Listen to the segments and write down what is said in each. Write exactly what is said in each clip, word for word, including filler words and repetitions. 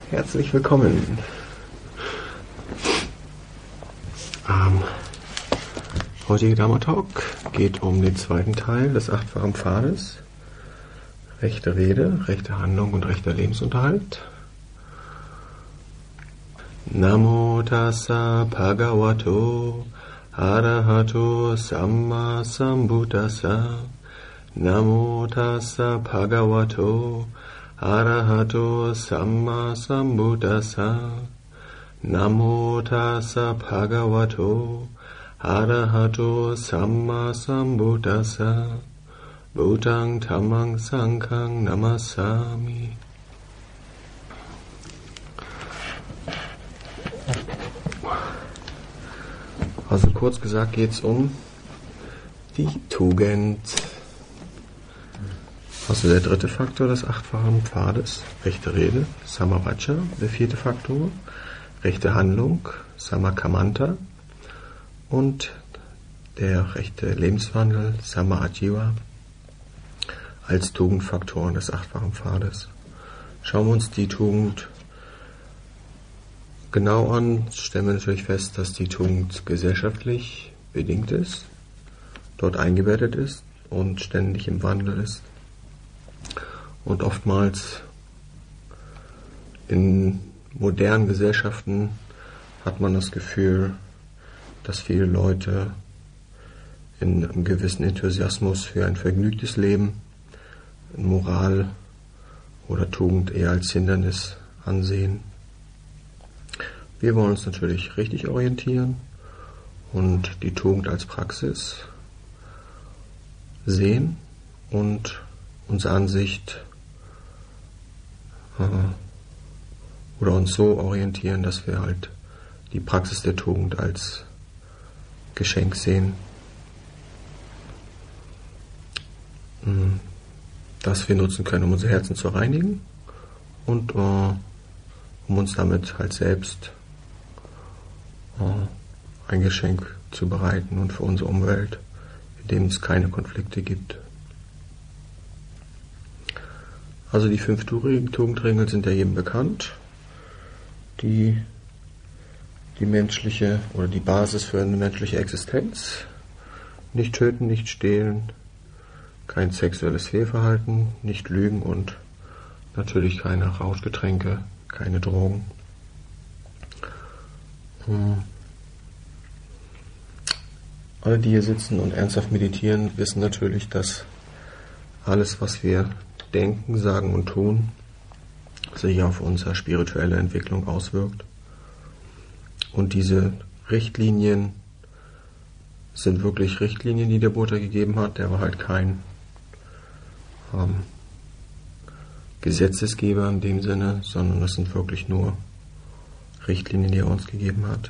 Herzlich willkommen. Ähm, heutige Dharma Talk geht um den zweiten Teil des achtfachen Pfades. Rechte Rede, rechte Handlung und rechter Lebensunterhalt. Namo tassa bhagavato arahato samma sambuddhassa. Namo tassa bhagavato arahato samma sambuddhassa. Namo tassa bhagavato arahato samma sambuddhassa. Buddhang dhammang sanghang namassami. Also kurz gesagt geht es um die Tugend. Also der dritte Faktor des achtfachen Pfades, rechte Rede, Samavacca. Der vierte Faktor, rechte Handlung, Samakamanta. Und der rechte Lebenswandel, Samaajiva, als Tugendfaktoren des achtfachen Pfades. Schauen wir uns die Tugend genau an, stellen wir natürlich fest, dass die Tugend gesellschaftlich bedingt ist, dort eingebettet ist und ständig im Wandel ist. Und oftmals in modernen Gesellschaften hat man das Gefühl, dass viele Leute in einem gewissen Enthusiasmus für ein vergnügtes Leben Moral oder Tugend eher als Hindernis ansehen. Wir wollen uns natürlich richtig orientieren und die Tugend als Praxis sehen und unsere Ansicht äh, oder uns so orientieren, dass wir halt die Praxis der Tugend als Geschenk sehen, das wir nutzen können, um unser Herzen zu reinigen und äh, um uns damit halt selbst äh, ein Geschenk zu bereiten und für unsere Umwelt, in dem es keine Konflikte gibt. Also die fünf Tugendregeln sind ja jedem bekannt, die die menschliche oder die Basis für eine menschliche Existenz: nicht töten, nicht stehlen, kein sexuelles Fehlverhalten, nicht lügen und natürlich keine Rauschgetränke, keine Drogen. Hm. Alle, die hier sitzen und ernsthaft meditieren, wissen natürlich, dass alles, was wir denken, sagen und tun, sich auf unsere spirituelle Entwicklung auswirkt. Und diese Richtlinien sind wirklich Richtlinien, die der Buddha gegeben hat. Der war halt kein ähm, Gesetzesgeber in dem Sinne, sondern das sind wirklich nur Richtlinien, die er uns gegeben hat.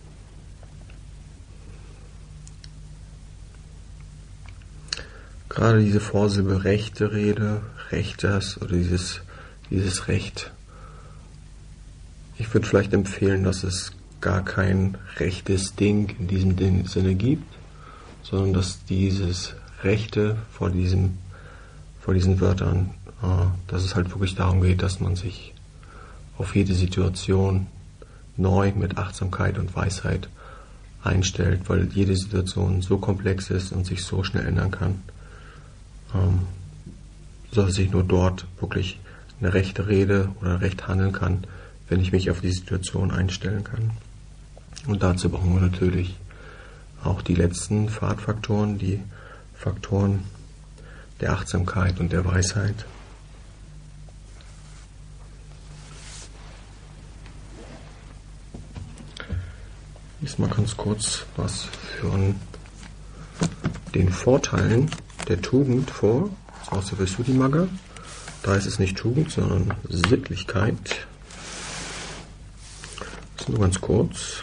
Gerade diese Vorsilbe rechte Rede, rechtes oder dieses, dieses Recht. Ich würde vielleicht empfehlen, dass es gar kein rechtes Ding in diesem Sinne gibt, sondern dass dieses Rechte vor diesem, vor diesen Wörtern, äh, dass es halt wirklich darum geht, dass man sich auf jede Situation neu mit Achtsamkeit und Weisheit einstellt, weil jede Situation so komplex ist und sich so schnell ändern kann, ähm, dass ich nur dort wirklich eine rechte Rede oder recht handeln kann, wenn ich mich auf die Situation einstellen kann. Und dazu brauchen wir natürlich auch die letzten Pfadfaktoren, die Faktoren der Achtsamkeit und der Weisheit. Lies mal ganz kurz was von den Vorteilen der Tugend vor, aus der Visuddhimagga. Da ist es nicht Tugend, sondern Sittlichkeit. Das ist nur ganz kurz.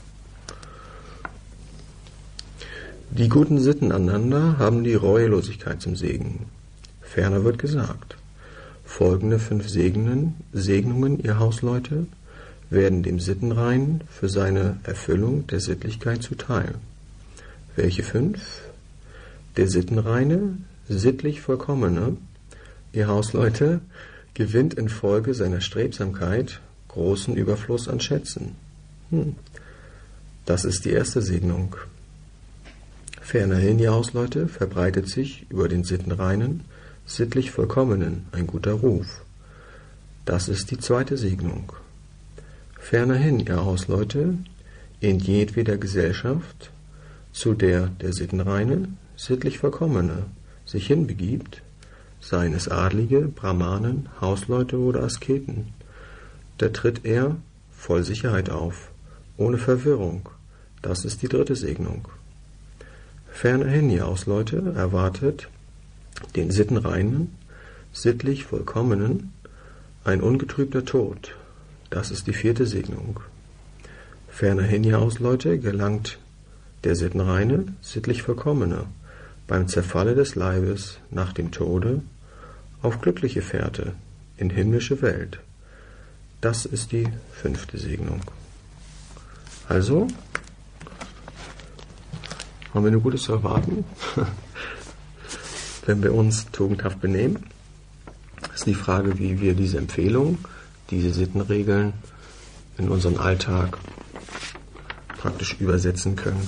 Die guten Sitten aneinander haben die Reuelosigkeit zum Segen. Ferner wird gesagt: Folgende fünf Segnungen, Segnungen, ihr Hausleute, werden dem Sittenreinen für seine Erfüllung der Sittlichkeit zuteil. Welche fünf? Der Sittenreine, sittlich Vollkommene, ihr Hausleute, gewinnt infolge seiner Strebsamkeit großen Überfluss an Schätzen. Hm. Das ist die erste Segnung. Fernerhin, ihr Hausleute, verbreitet sich über den sittenreinen, sittlich Vollkommenen ein guter Ruf. Das ist die zweite Segnung. Fernerhin, ihr Hausleute, in jedweder Gesellschaft, zu der der sittenreine, sittlich Vollkommene sich hinbegibt, seien es Adlige, Brahmanen, Hausleute oder Asketen, da tritt er voll Sicherheit auf, ohne Verwirrung. Das ist die dritte Segnung. Fernerhin, ihr Hausleute, erwartet den sittenreinen, sittlich Vollkommenen ein ungetrübter Tod. Das ist die vierte Segnung. Fernerhin, ihr Hausleute, gelangt der sittenreine, sittlich Vollkommene beim Zerfalle des Leibes nach dem Tode auf glückliche Fährte in himmlische Welt. Das ist die fünfte Segnung. Also, haben wir nur Gutes zu erwarten, wenn wir uns tugendhaft benehmen. Das ist die Frage, wie wir diese Empfehlungen, diese Sittenregeln in unseren Alltag praktisch übersetzen können.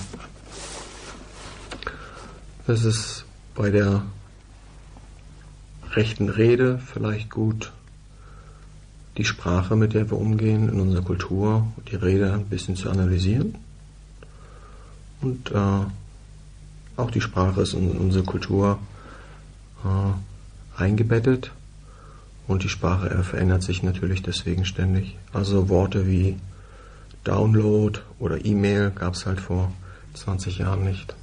Es ist bei der rechten Rede vielleicht gut, die Sprache, mit der wir umgehen in unserer Kultur, die Rede ein bisschen zu analysieren. Und äh, auch die Sprache ist in unsere Kultur äh, eingebettet und die Sprache äh, verändert sich natürlich deswegen ständig. Also Worte wie Download oder E-Mail gab es halt vor zwanzig Jahren nicht.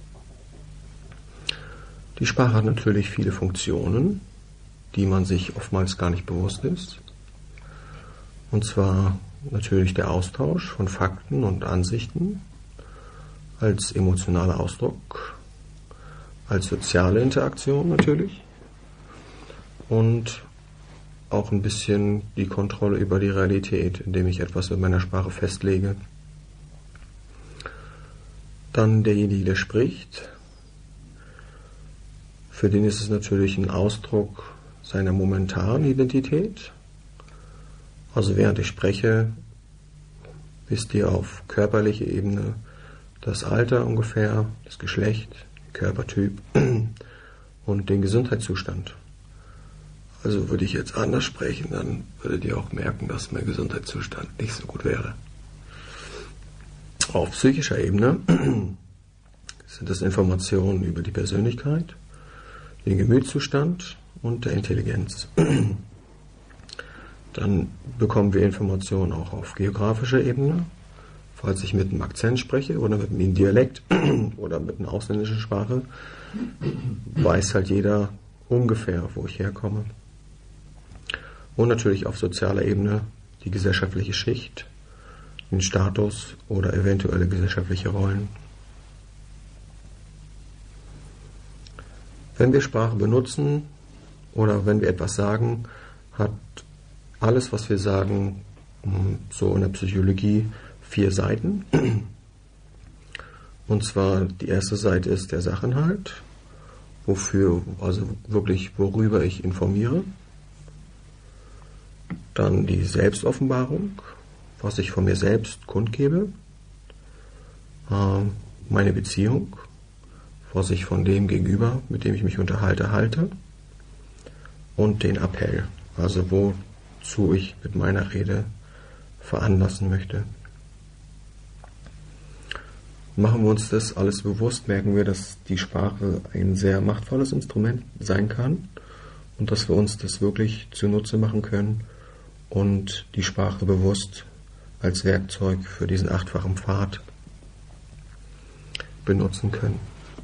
Die Sprache hat natürlich viele Funktionen, die man sich oftmals gar nicht bewusst ist. Und zwar natürlich der Austausch von Fakten und Ansichten als emotionaler Ausdruck, als soziale Interaktion natürlich und auch ein bisschen die Kontrolle über die Realität, indem ich etwas mit meiner Sprache festlege. Dann derjenige, der spricht, für den ist es natürlich ein Ausdruck seiner momentanen Identität. Also während ich spreche, wisst ihr auf körperlicher Ebene das Alter ungefähr, das Geschlecht, den Körpertyp und den Gesundheitszustand. Also würde ich jetzt anders sprechen, dann würdet ihr auch merken, dass mein Gesundheitszustand nicht so gut wäre. Auf psychischer Ebene sind es Informationen über die Persönlichkeit, den Gemütszustand und der Intelligenz. Dann bekommen wir Informationen auch auf geografischer Ebene, falls ich mit einem Akzent spreche oder mit einem Dialekt oder mit einer ausländischen Sprache, weiß halt jeder ungefähr, wo ich herkomme. Und natürlich auf sozialer Ebene die gesellschaftliche Schicht, den Status oder eventuelle gesellschaftliche Rollen. Wenn wir Sprache benutzen oder wenn wir etwas sagen, hat alles, was wir sagen, so in der Psychologie, vier Seiten. Und zwar die erste Seite ist der Sachinhalt, wofür, also wirklich worüber ich informiere. Dann die Selbstoffenbarung, was ich von mir selbst kundgebe. Meine Beziehung, was ich von dem Gegenüber, mit dem ich mich unterhalte, halte. Und den Appell, also wozu ich mit meiner Rede veranlassen möchte. Machen wir uns das alles bewusst, merken wir, dass die Sprache ein sehr machtvolles Instrument sein kann und dass wir uns das wirklich zunutze machen können und die Sprache bewusst als Werkzeug für diesen achtfachen Pfad benutzen können.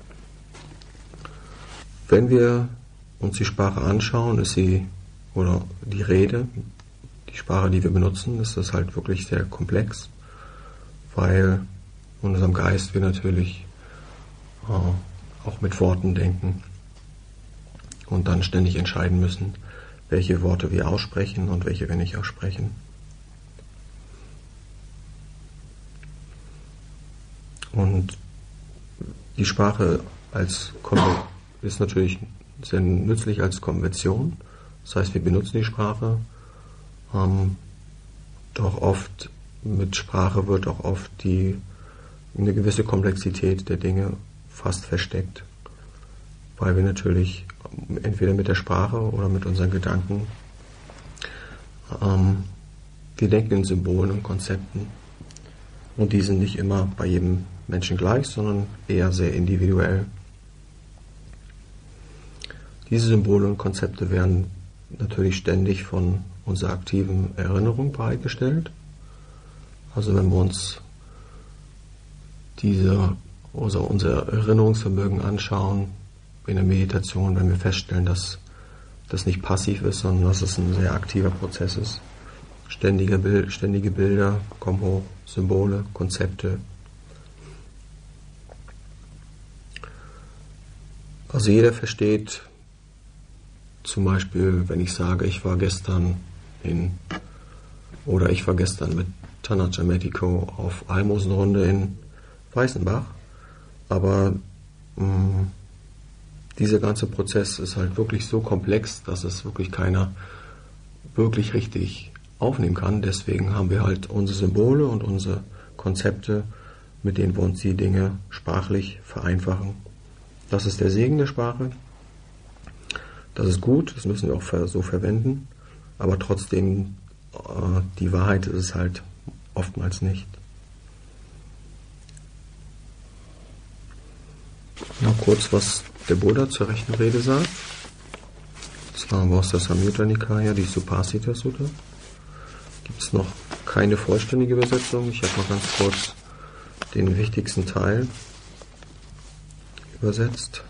Wenn wir uns die Sprache anschauen, ist sie, oder die Rede, die Sprache, die wir benutzen, ist das halt wirklich sehr komplex, weil in unserem Geist wir natürlich äh, auch mit Worten denken und dann ständig entscheiden müssen, welche Worte wir aussprechen und welche wir nicht aussprechen. Und die Sprache als Konven- ist natürlich sehr nützlich als Konvention. Das heißt, wir benutzen die Sprache, ähm, auch oft, mit Sprache wird auch oft die, eine gewisse Komplexität der Dinge fast versteckt, weil wir natürlich entweder mit der Sprache oder mit unseren Gedanken, ähm, wir denken in Symbolen und Konzepten und die sind nicht immer bei jedem Menschen gleich, sondern eher sehr individuell. Diese Symbole und Konzepte werden natürlich ständig von unserer aktiven Erinnerung bereitgestellt. Also wenn wir uns diese, also unser Erinnerungsvermögen anschauen in der Meditation, wenn wir feststellen, dass das nicht passiv ist, sondern dass es ein sehr aktiver Prozess ist. Ständige, Bild, ständige Bilder kommen hoch, Symbole, Konzepte. Also jeder versteht zum Beispiel, wenn ich sage, ich war gestern in, oder ich war gestern mit Tanaja Metiko auf Almosenrunde in Weißenbach, aber mh, dieser ganze Prozess ist halt wirklich so komplex, dass es wirklich keiner wirklich richtig aufnehmen kann. Deswegen haben wir halt unsere Symbole und unsere Konzepte, mit denen wir uns die Dinge sprachlich vereinfachen. Das ist der Segen der Sprache. Das ist gut, das müssen wir auch so verwenden, aber trotzdem, äh, die Wahrheit ist es halt oftmals nicht. Noch kurz, was der Buddha zur rechten Rede sagt. Das war aus der Samyutta Nikaya, die Supasita Sutta. Gibt es noch keine vollständige Übersetzung. Ich habe noch ganz kurz den wichtigsten Teil übersetzt.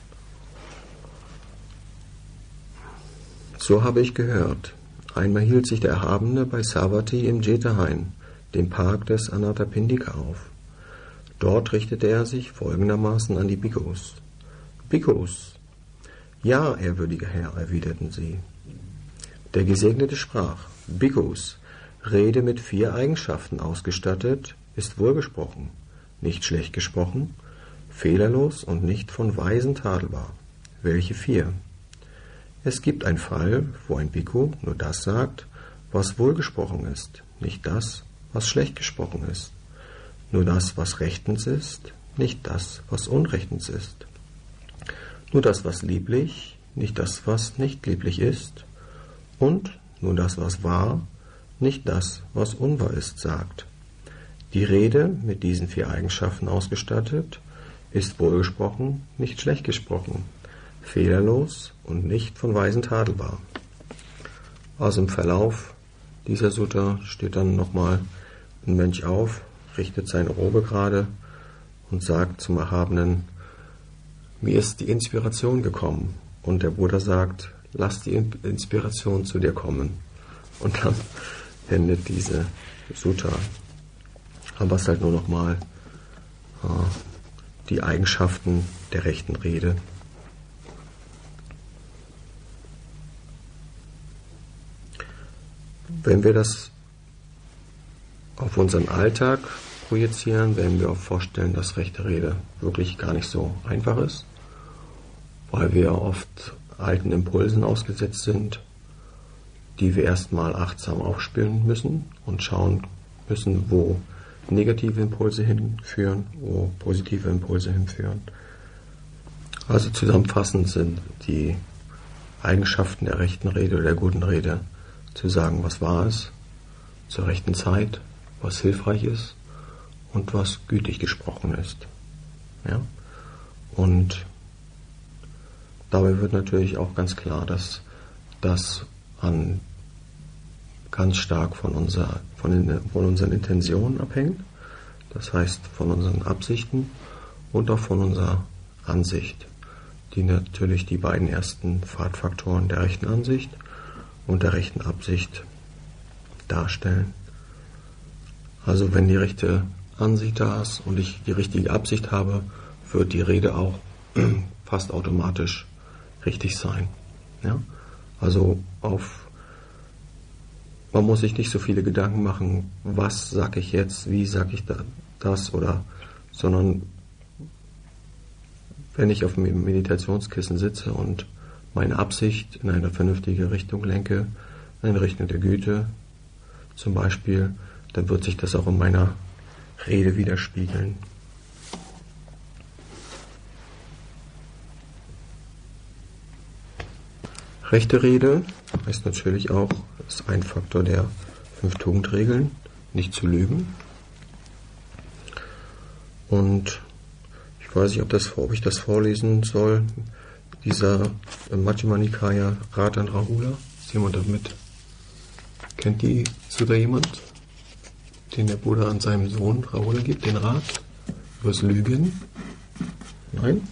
So habe ich gehört. Einmal hielt sich der Erhabene bei Savatthi im Jeta-Hain, dem Park des Anathapindika, auf. Dort richtete er sich folgendermaßen an die Bhikkhus. Bhikkhus! Ja, ehrwürdiger Herr, erwiderten sie. Der Gesegnete sprach, Bhikkhus, Rede mit vier Eigenschaften ausgestattet, ist wohlgesprochen, nicht schlecht gesprochen, fehlerlos und nicht von Weisen tadelbar. Welche vier? Es gibt einen Fall, wo ein Bhikkhu nur das sagt, was wohlgesprochen ist, nicht das, was schlecht gesprochen ist. Nur das, was rechtens ist, nicht das, was unrechtens ist. Nur das, was lieblich, nicht das, was nicht lieblich ist. Und nur das, was wahr, nicht das, was unwahr ist, sagt. Die Rede, mit diesen vier Eigenschaften ausgestattet, ist wohlgesprochen, nicht schlecht gesprochen, fehlerlos und nicht von Weisen tadelbar. Also im Verlauf dieser Sutta steht dann nochmal ein Mönch auf, richtet seine Robe gerade und sagt zum Erhabenen, mir ist die Inspiration gekommen. Und der Buddha sagt, lass die Inspiration zu dir kommen. Und dann endet diese Sutta. Aber es ist halt nur nochmal äh, die Eigenschaften der rechten Rede. Wenn wir das auf unseren Alltag projizieren, werden wir auch vorstellen, dass rechte Rede wirklich gar nicht so einfach ist, weil wir oft alten Impulsen ausgesetzt sind, die wir erstmal achtsam aufspüren müssen und schauen müssen, wo negative Impulse hinführen, wo positive Impulse hinführen. Also zusammenfassend sind die Eigenschaften der rechten Rede oder der guten Rede zu sagen, was wahr ist, zur rechten Zeit, was hilfreich ist und was gütig gesprochen ist. Ja? Und dabei wird natürlich auch ganz klar, dass das an ganz stark von, unser, von, den, von unseren Intentionen abhängt, das heißt von unseren Absichten und auch von unserer Ansicht, die natürlich die beiden ersten Pfadfaktoren der rechten Ansicht und der rechten Absicht darstellen. Also wenn die rechte Ansicht da ist und ich die richtige Absicht habe, wird die Rede auch fast automatisch richtig sein. Ja? Also auf man muss sich nicht so viele Gedanken machen, was sage ich jetzt, wie sage ich da, das oder, sondern wenn ich auf dem Meditationskissen sitze und meine Absicht in eine vernünftige Richtung lenke, in eine Richtung der Güte, zum Beispiel, dann wird sich das auch in meiner Rede widerspiegeln. Rechte Rede heißt natürlich auch, ist ein Faktor der fünf Tugendregeln, nicht zu lügen. Und ich weiß nicht, ob, das, ob ich das vorlesen soll. Dieser Majjhima Nikaya Rat an Rahula. Ist jemand damit? Kennt die sogar jemand, den der Buddha an seinem Sohn Rahula gibt, den Rat übers Lügen? Nein?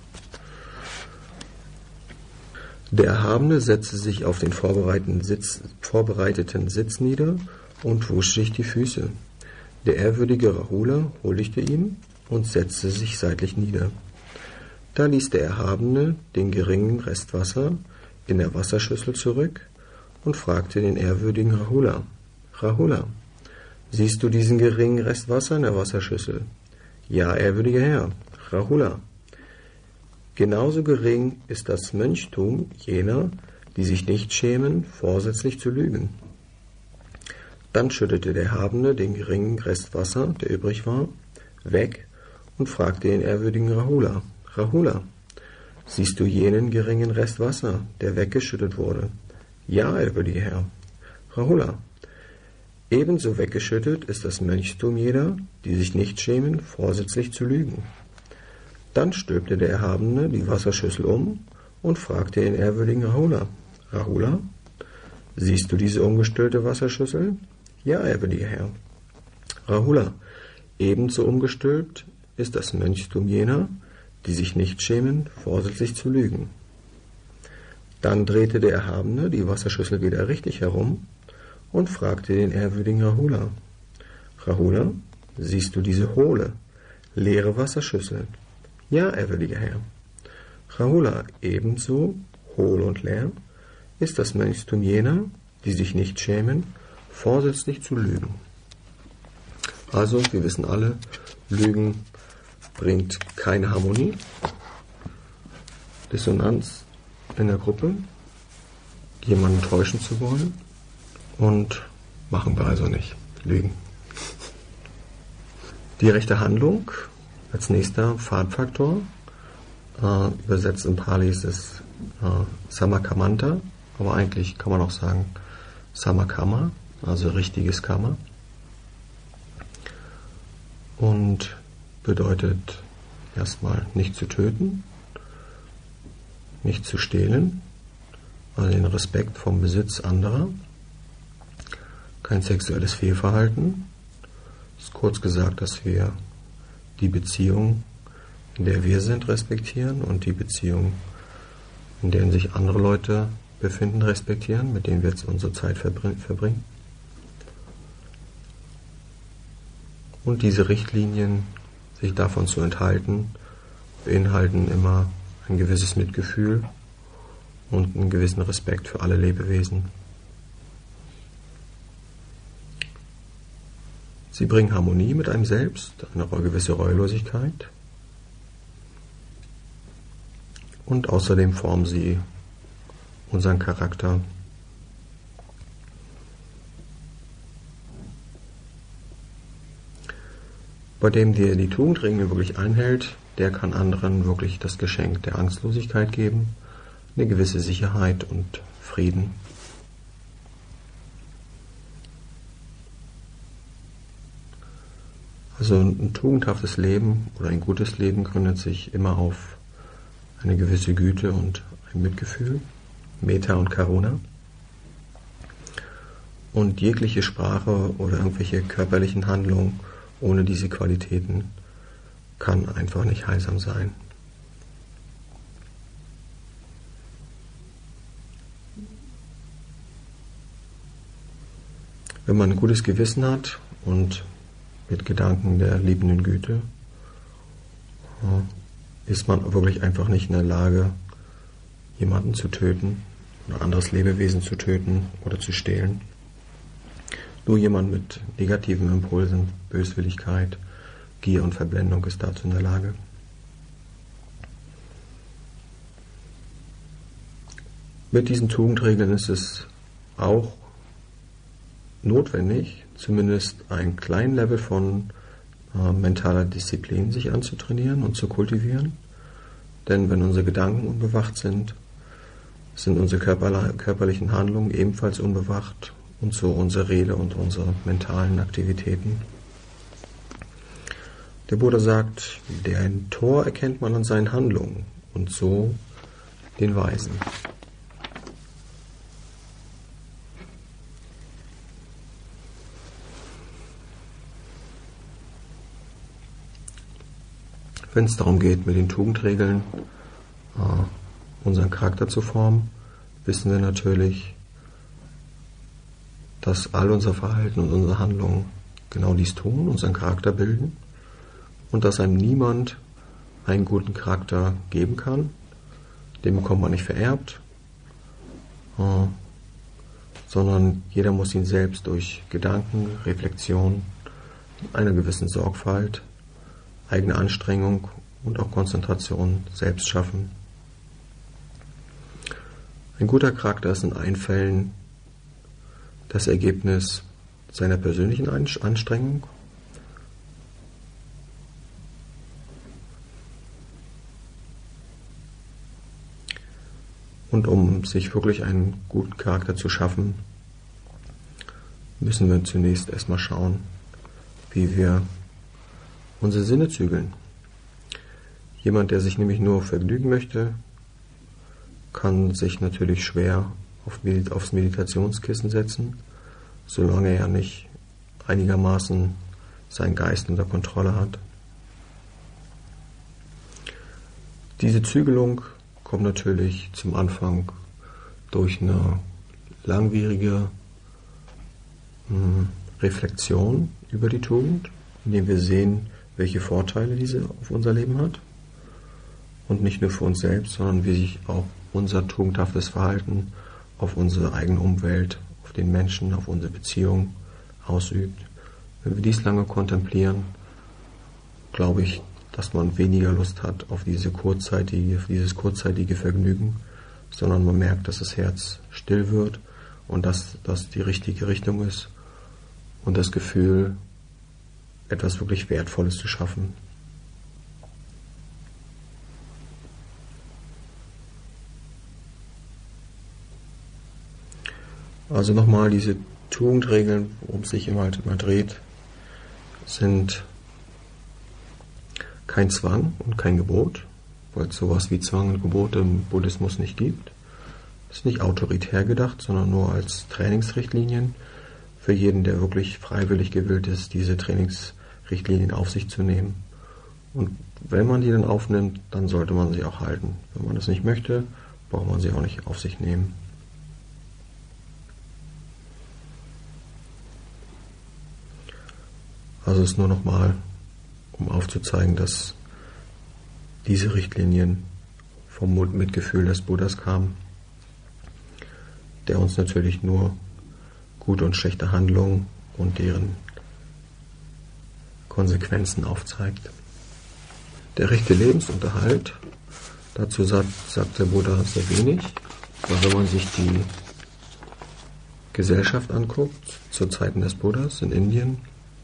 Der Erhabene setzte sich auf den vorbereiteten Sitz, vorbereiteten Sitz nieder und wusch sich die Füße. Der ehrwürdige Rahula huldigte ihm und setzte sich seitlich nieder. Da ließ der Erhabene den geringen Rest Wasser in der Wasserschüssel zurück und fragte den ehrwürdigen Rahula: Rahula, siehst du diesen geringen Rest Wasser in der Wasserschüssel? Ja, ehrwürdiger Herr. Rahula, genauso gering ist das Mönchtum jener, die sich nicht schämen, vorsätzlich zu lügen. Dann schüttete der Erhabene den geringen Rest Wasser, der übrig war, weg und fragte den ehrwürdigen Rahula: Rahula, siehst du jenen geringen Rest Wasser, der weggeschüttet wurde? Ja, ehrwürdiger Herr. Rahula, ebenso weggeschüttet ist das Mönchtum jeder, die sich nicht schämen, vorsätzlich zu lügen. Dann stülpte der Erhabene die Wasserschüssel um und fragte den ehrwürdigen Rahula: Rahula, siehst du diese umgestülpte Wasserschüssel? Ja, ehrwürdiger Herr. Rahula, ebenso umgestülpt ist das Mönchtum jener, die sich nicht schämen, vorsätzlich zu lügen. Dann drehte der Erhabene die Wasserschüssel wieder richtig herum und fragte den ehrwürdigen Rahula: Rahula, siehst du diese hohle, leere Wasserschüssel? Ja, ehrwürdiger Herr. Rahula, ebenso hohl und leer ist das Mönchtum jener, die sich nicht schämen, vorsätzlich zu lügen. Also, wir wissen alle, Lügen bringt keine Harmonie, Dissonanz in der Gruppe, jemanden täuschen zu wollen, und machen wir also nicht. Lügen. Die rechte Handlung als nächster Farbfaktor, äh, übersetzt in Pali ist es äh, Samakamanta, aber eigentlich kann man auch sagen Samakama, also richtiges Karma. Und bedeutet erstmal nicht zu töten, nicht zu stehlen, also den Respekt vom Besitz anderer, kein sexuelles Fehlverhalten. Es ist kurz gesagt, dass wir die Beziehung, in der wir sind, respektieren und die Beziehung, in der sich andere Leute befinden, respektieren, mit denen wir jetzt unsere Zeit verbringen. Und diese Richtlinien, sich davon zu enthalten, beinhalten immer ein gewisses Mitgefühl und einen gewissen Respekt für alle Lebewesen. Sie bringen Harmonie mit einem selbst, eine gewisse Reuelosigkeit, und außerdem formen sie unseren Charakter. Bei dem, der die Tugendregeln wirklich einhält, der kann anderen wirklich das Geschenk der Angstlosigkeit geben, eine gewisse Sicherheit und Frieden. Also ein tugendhaftes Leben oder ein gutes Leben gründet sich immer auf eine gewisse Güte und ein Mitgefühl, Metta und Karuna. Und jegliche Sprache oder irgendwelche körperlichen Handlungen ohne diese Qualitäten kann einfach nicht heilsam sein. Wenn man ein gutes Gewissen hat und mit Gedanken der liebenden Güte, ist man wirklich einfach nicht in der Lage, jemanden zu töten oder anderes Lebewesen zu töten oder zu stehlen. Nur jemand mit negativen Impulsen, Böswilligkeit, Gier und Verblendung ist dazu in der Lage. Mit diesen Tugendregeln ist es auch notwendig, zumindest ein kleines Level von äh, mentaler Disziplin sich anzutrainieren und zu kultivieren. Denn wenn unsere Gedanken unbewacht sind, sind unsere körperla- körperlichen Handlungen ebenfalls unbewacht und so unsere Rede und unsere mentalen Aktivitäten. Der Buddha sagt, den Tor erkennt man an seinen Handlungen und so den Weisen. Wenn es darum geht, mit den Tugendregeln äh, unseren Charakter zu formen, wissen wir natürlich, dass all unser Verhalten und unsere Handlungen genau dies tun, unseren Charakter bilden und dass einem niemand einen guten Charakter geben kann. Den bekommt man nicht vererbt, äh, sondern jeder muss ihn selbst durch Gedanken, Reflexion, einer gewissen Sorgfalt, eigene Anstrengung und auch Konzentration selbst schaffen. Ein guter Charakter ist in allen Fällen das Ergebnis seiner persönlichen Anstrengung und um sich wirklich einen guten Charakter zu schaffen, müssen wir zunächst erstmal schauen, wie wir unsere Sinne zügeln. Jemand, der sich nämlich nur vergnügen möchte, kann sich natürlich schwer auf Medit- aufs Meditationskissen setzen, solange er nicht einigermaßen seinen Geist unter Kontrolle hat. Diese Zügelung kommt natürlich zum Anfang durch eine langwierige mh, Reflexion über die Tugend, indem wir sehen, welche Vorteile diese auf unser Leben hat. Und nicht nur für uns selbst, sondern wie sich auch unser tugendhaftes Verhalten auf unsere eigene Umwelt, auf den Menschen, auf unsere Beziehung ausübt. Wenn wir dies lange kontemplieren, glaube ich, dass man weniger Lust hat auf diese kurzzeitige, auf dieses kurzzeitige Vergnügen, sondern man merkt, dass das Herz still wird und dass das die richtige Richtung ist und das Gefühl, etwas wirklich Wertvolles zu schaffen. Also nochmal, diese Tugendregeln, worum es sich immer halt immer dreht, sind kein Zwang und kein Gebot, weil es sowas wie Zwang und Gebote im Buddhismus nicht gibt. Es ist nicht autoritär gedacht, sondern nur als Trainingsrichtlinien für jeden, der wirklich freiwillig gewillt ist, diese Trainingsrichtlinien auf sich zu nehmen. Und wenn man die dann aufnimmt, dann sollte man sie auch halten. Wenn man das nicht möchte, braucht man sie auch nicht auf sich nehmen. Also es ist nur nochmal, um aufzuzeigen, dass diese Richtlinien vom Mitgefühl des Buddhas kamen, der uns natürlich nur gute und schlechte Handlungen und deren Konsequenzen aufzeigt. Der rechte Lebensunterhalt, dazu sagt, sagt der Buddha sehr wenig, aber wenn man sich die Gesellschaft anguckt, zu Zeiten des Buddhas in Indien,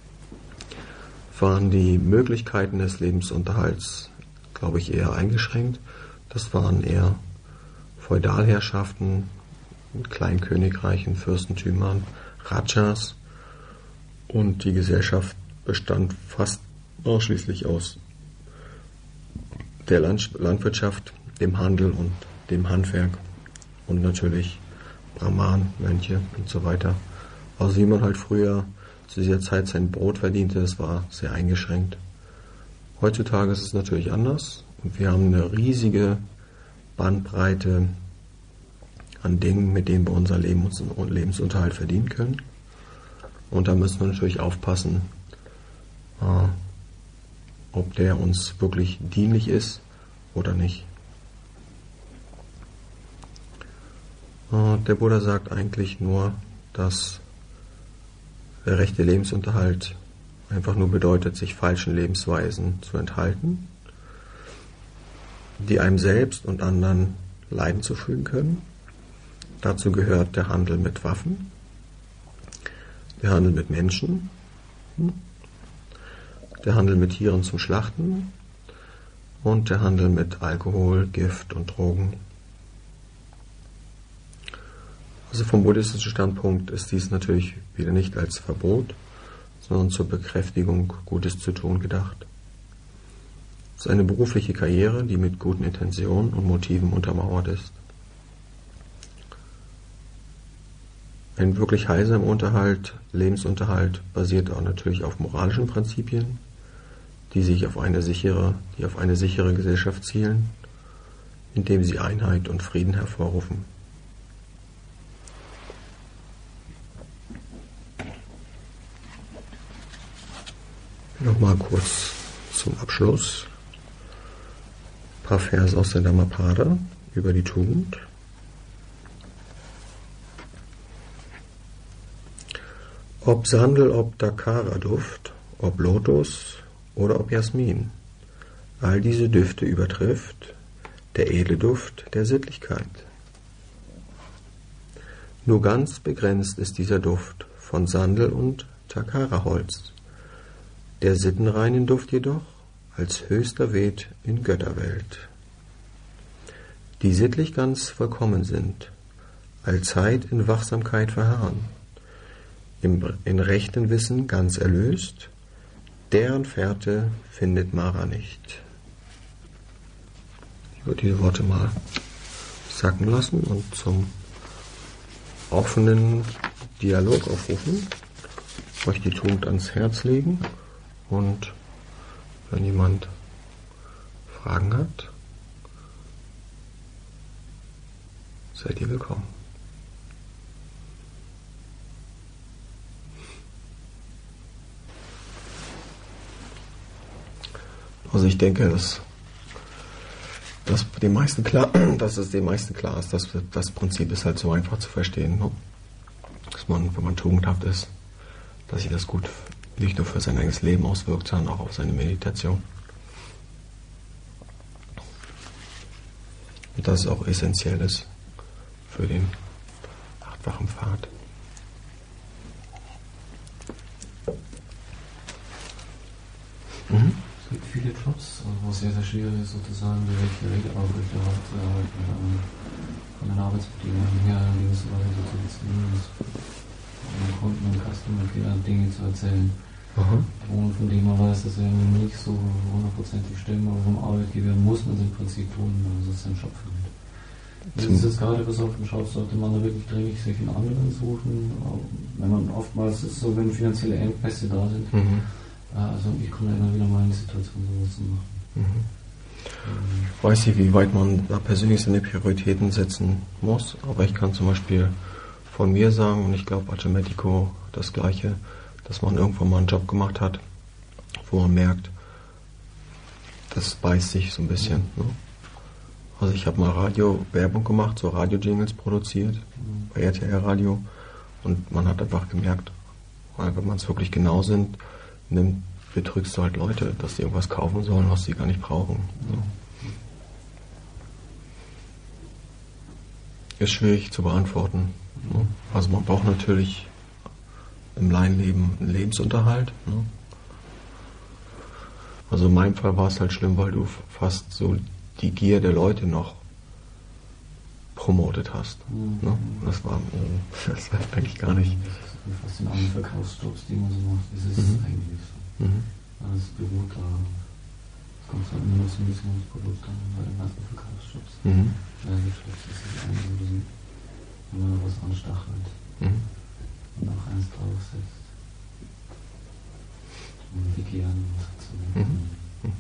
waren die Möglichkeiten des Lebensunterhalts, glaube ich, eher eingeschränkt. Das waren eher Feudalherrschaften, Kleinkönigreichen, Fürstentümern, Rajas, und die Gesellschaft bestand fast ausschließlich aus der Land- Landwirtschaft, dem Handel und dem Handwerk und natürlich Brahmanen, Mönche und so weiter. Also wie man halt früher zu dieser Zeit sein Brot verdiente, das war sehr eingeschränkt. Heutzutage ist es natürlich anders und wir haben eine riesige Bandbreite an Dingen, mit denen wir unser Leben und Lebensunterhalt verdienen können. Und da müssen wir natürlich aufpassen, äh, ob der uns wirklich dienlich ist oder nicht. Äh, der Buddha sagt eigentlich nur, dass der rechte Lebensunterhalt einfach nur bedeutet, sich falschen Lebensweisen zu enthalten, die einem selbst und anderen Leiden zufügen können. Dazu gehört der Handel mit Waffen. der Handel mit Menschen, der Handel mit Tieren zum Schlachten und der Handel mit Alkohol, Gift und Drogen. Also vom buddhistischen Standpunkt ist dies natürlich wieder nicht als Verbot, sondern zur Bekräftigung, Gutes zu tun gedacht. Es ist eine berufliche Karriere, die mit guten Intentionen und Motiven untermauert ist. Ein wirklich heilsamer Unterhalt, Lebensunterhalt basiert auch natürlich auf moralischen Prinzipien, die sich auf eine sichere, die auf eine sichere Gesellschaft zielen, indem sie Einheit und Frieden hervorrufen. Nochmal kurz zum Abschluss ein paar Verse aus der Dhammapada über die Tugend. Ob Sandel, ob Dakara-Duft, ob Lotus oder ob Jasmin, all diese Düfte übertrifft der edle Duft der Sittlichkeit. Nur ganz begrenzt ist dieser Duft von Sandel und Takara-Holz, der sittenreinen Duft jedoch als höchster weht in Götterwelt, die sittlich ganz vollkommen sind, allzeit in Wachsamkeit verharren, im, in rechten Wissen ganz erlöst, deren Fährte findet Mara nicht. Ich würde diese Worte mal sacken lassen und zum offenen Dialog aufrufen, euch die Tugend ans Herz legen. Und wenn jemand Fragen hat, seid ihr willkommen. Also ich denke, dass, dass, den meisten klar, dass es den meisten klar ist, dass das Prinzip ist halt so einfach zu verstehen, ne? Dass man, wenn man tugendhaft ist, dass sich das gut nicht nur für sein eigenes Leben auswirkt, sondern auch auf seine Meditation. Und dass es auch essentiell ist für den achtfachen Pfad. Mhm. Es gibt viele Jobs, wo es sehr, sehr schwierig ist, sozusagen die rechte Redeaufrichter äh, von den Arbeitsbedingungen her, Lebensweise so zu beziehen, um Kunden und Customer Care Dinge zu erzählen. Aha. Und von dem man weiß, dass er nicht so hundertprozentig stimmen, aber vom Arbeitgeber muss man es im Prinzip tun, also es ist ein Job für ihn. Das ist jetzt gerade was auf dem Job, sollte man da wirklich dringend sich einen anderen suchen. Wenn man oftmals ist es so, wenn finanzielle Engpässe da sind. Mhm. Also ich komme immer wieder mal in die Situation, sowas zu machen. Mhm. Ich weiß nicht, wie weit man da persönlich seine Prioritäten setzen muss, aber ich kann zum Beispiel von mir sagen, und ich glaube Artemetico das Gleiche, dass man irgendwann mal einen Job gemacht hat, wo man merkt, das beißt sich so ein bisschen. Ne? Also ich habe mal Radio-Werbung gemacht, so Radio-Jingles produziert, mhm. bei R T L Radio, und man hat einfach gemerkt, wenn man es wirklich genau sind, nimmt, betrügst du halt Leute, dass sie irgendwas kaufen sollen, was sie gar nicht brauchen. Ne? Ist schwierig zu beantworten. Ne? Also man braucht natürlich im Laienleben einen Lebensunterhalt. Ne? Also in meinem Fall war es halt schlimm, weil du fast so die Gier der Leute noch promotet hast. Mhm. Ne? Das war das war eigentlich gar nicht. Das ist fast in allen Verkaufsjobs, die man so macht, ist es mhm. eigentlich so. Mhm. Alles beruht da. Es kommt halt nur so ein bisschen ums Produkt an, bei den ganzen Verkaufsjobs. Mhm. Werbejobs ist es eigentlich so ein bisschen, wenn man was anstachelt. Mhm. Und auch eins draufsetzt. Und begehren, was zu nehmen.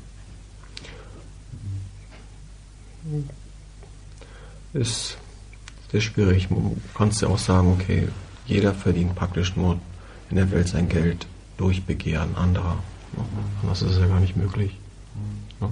Mhm. Ist sehr schwierig. Du kannst ja auch sagen, okay, jeder verdient praktisch nur in der Welt sein Geld durch Begehren anderer. Ne? Anders ist es ja gar nicht möglich. Ne?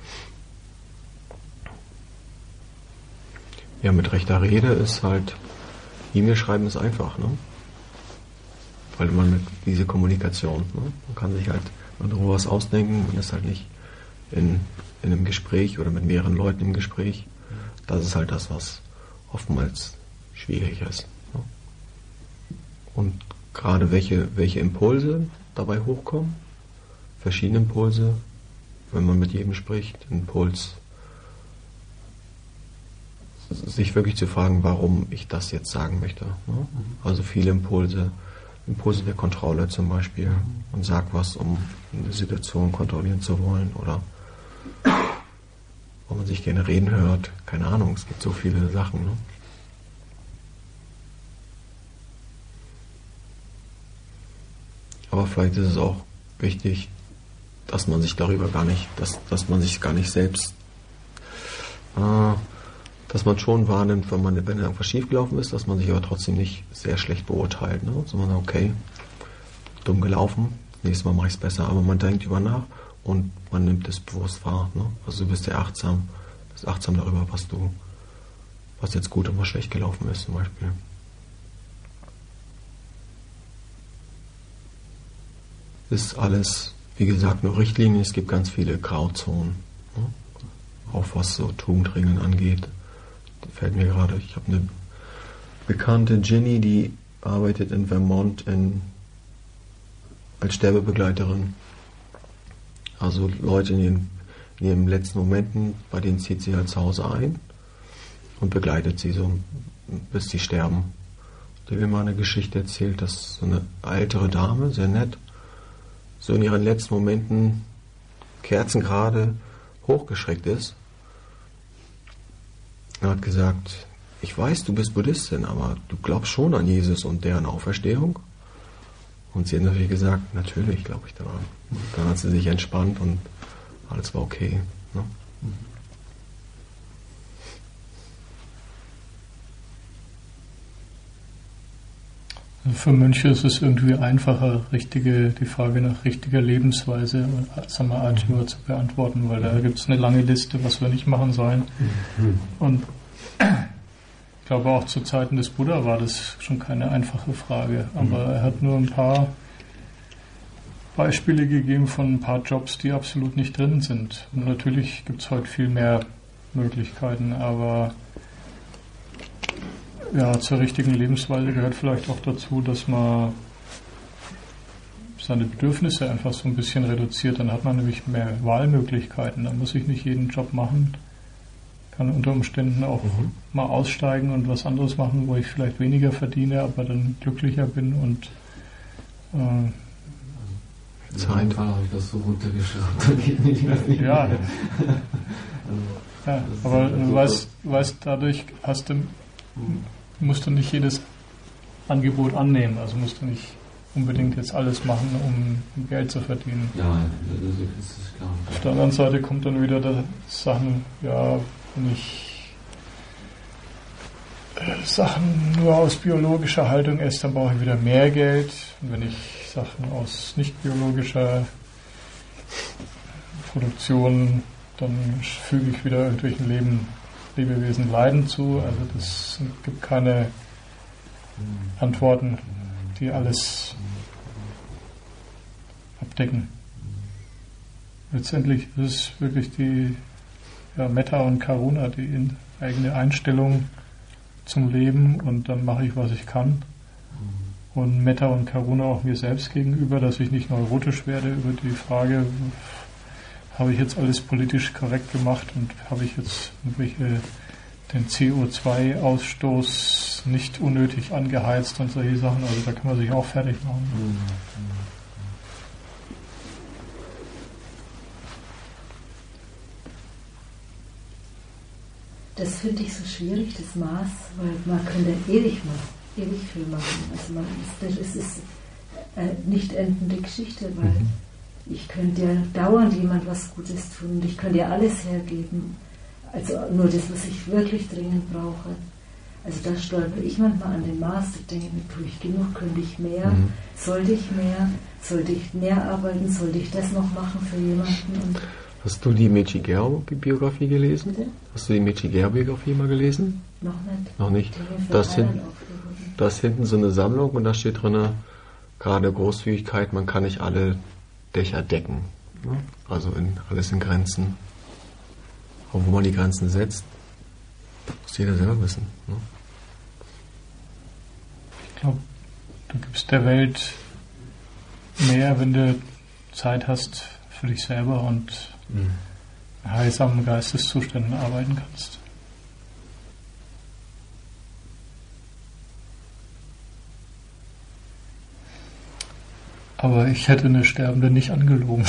Ja, mit rechter Rede ist halt, E-Mail schreiben ist einfach, ne? Weil man mit diese Kommunikation, ne? Man kann sich halt darüber was ausdenken, man ist halt nicht in, in einem Gespräch oder mit mehreren Leuten im Gespräch. Das ist halt das, was oftmals schwierig ist. Ne? Und gerade welche, welche Impulse dabei hochkommen. Verschiedene Impulse, wenn man mit jedem spricht. Impuls, sich wirklich zu fragen, warum ich das jetzt sagen möchte. Ne? Also viele Impulse, Impulse der Kontrolle zum Beispiel. Man sagt was, um eine Situation kontrollieren zu wollen oder wo man sich gerne reden hört. Keine Ahnung, es gibt so viele Sachen. Ne? Aber vielleicht ist es auch wichtig, dass man sich darüber gar nicht, dass, dass man sich gar nicht selbst, äh, dass man schon wahrnimmt, wenn man wenn irgendwas schiefgelaufen ist, dass man sich aber trotzdem nicht sehr schlecht beurteilt, ne? Sondern okay, dumm gelaufen, nächstes Mal mache ich es besser, aber man denkt über nach und man nimmt es bewusst wahr, ne? Also du bist ja achtsam, bist achtsam darüber, was du, was jetzt gut und was schlecht gelaufen ist zum Beispiel. Ist alles, wie gesagt, nur Richtlinien, es gibt ganz viele Grauzonen, ne? Auch was so Tugendregeln angeht. Da fällt mir gerade, ich habe eine bekannte Ginny, die arbeitet in Vermont in, als Sterbebegleiterin. Also Leute in ihren, in ihren letzten Momenten, bei denen zieht sie halt zu Hause ein und begleitet sie so, bis sie sterben. Die hat mir mal eine Geschichte erzählt, dass so eine ältere Dame, sehr nett, so in ihren letzten Momenten kerzengerade hochgeschreckt ist. Er hat gesagt, ich weiß, du bist Buddhistin, aber du glaubst schon an Jesus und deren Auferstehung? Und sie hat natürlich gesagt, natürlich glaube ich daran. Und dann hat sie sich entspannt und alles war okay. Ne? Für Mönche ist es irgendwie einfacher, richtige, die Frage nach richtiger Lebensweise, Samma-Ajima, zu beantworten, weil da gibt es eine lange Liste, was wir nicht machen sollen. Und ich glaube, auch zu Zeiten des Buddha war das schon keine einfache Frage, aber er hat nur ein paar Beispiele gegeben von ein paar Jobs, die absolut nicht drin sind. Und natürlich gibt es heute viel mehr Möglichkeiten, aber ja, zur richtigen Lebensweise gehört vielleicht auch dazu, dass man seine Bedürfnisse einfach so ein bisschen reduziert. Dann hat man nämlich mehr Wahlmöglichkeiten. Dann muss ich nicht jeden Job machen. Kann unter Umständen auch mhm. mal aussteigen und was anderes machen, wo ich vielleicht weniger verdiene, aber dann glücklicher bin und äh, Zeit. In habe ich das so runtergeschraubt. Ja. ja, aber du weißt, weißt, dadurch hast du musst du nicht jedes Angebot annehmen, also musst du nicht unbedingt jetzt alles machen, um Geld zu verdienen. Ja, das ist klar. Auf der anderen Seite kommt dann wieder das Sachen, ja, wenn ich Sachen nur aus biologischer Haltung esse, dann brauche ich wieder mehr Geld. Und wenn ich Sachen aus nicht biologischer Produktion, dann füge ich wieder irgendwelchen Leben Lebewesen Leiden zu, also das gibt keine Antworten, die alles abdecken. Letztendlich ist es wirklich die ja, Metta und Karuna, die eigene Einstellung zum Leben und dann mache ich, was ich kann. Und Metta und Karuna auch mir selbst gegenüber, dass ich nicht neurotisch werde über die Frage, habe ich jetzt alles politisch korrekt gemacht und habe ich jetzt irgendwelche, den C O zwei Ausstoß nicht unnötig angeheizt und solche Sachen. Also da kann man sich auch fertig machen. Das finde ich so schwierig, das Maß, weil man könnte ewig machen, ewig viel machen. Also man ist, das ist eine nicht endende Geschichte, weil mhm. ich könnte ja dauernd jemand was Gutes tun und ich könnte ja alles hergeben. Also nur das, was ich wirklich dringend brauche. Also da stolper ich manchmal an dem Maß, da denke ich mir, tue ich genug, könnte ich mehr, mhm. sollte ich mehr, sollte ich mehr arbeiten, sollte ich das noch machen für jemanden. Und hast du die Michigero-Biografie gelesen? Bitte? Hast du die Michigero-Biografie mal gelesen? Noch nicht. Noch nicht. Das ist das hinten so eine Sammlung und da steht drin, gerade Großzügigkeit, man kann nicht alle Dächer decken. Ne? Also in, alles in Grenzen. Und wo man die Grenzen setzt, muss jeder selber wissen. Ne? Ich glaube, du gibst der Welt mehr, wenn du Zeit hast für dich selber und mhm. in heilsamen Geisteszuständen arbeiten kannst. Aber ich hätte eine Sterbende nicht angelogen.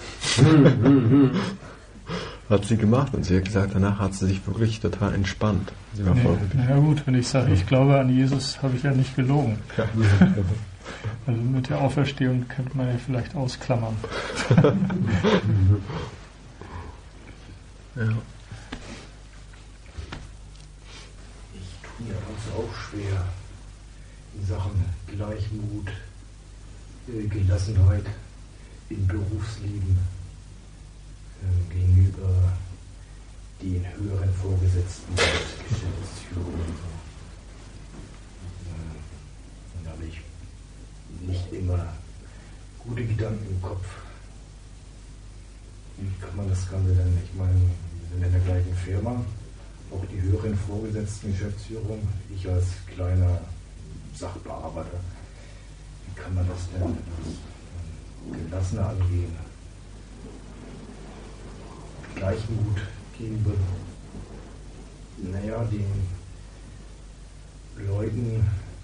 Hat sie gemacht und sie hat gesagt, danach hat sie sich wirklich total entspannt. Sie war nee, voll na ja gut, wenn ich sage, ich glaube an Jesus, habe ich ja nicht gelogen. Ja. Also mit der Auferstehung könnte man ja vielleicht ausklammern. Ja. Ich tue mir also auch schwer in Sachen Gleichmut, Gelassenheit im Berufsleben äh, gegenüber den höheren Vorgesetzten und Geschäftsführern. Äh, da habe ich nicht immer gute Gedanken im Kopf. Wie kann man das Ganze denn? Ich meine, wir sind in der gleichen Firma, auch die höheren Vorgesetzten, Geschäftsführung, ich als kleiner Sachbearbeiter. Wie kann man das denn etwas gelassener angehen? Gleichmut gegenüber, naja, den Leuten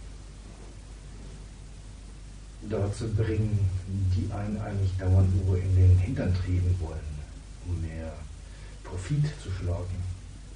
dazu bringen, die einen eigentlich dauernd nur in den Hintern treten wollen, um mehr Profit zu schlagen.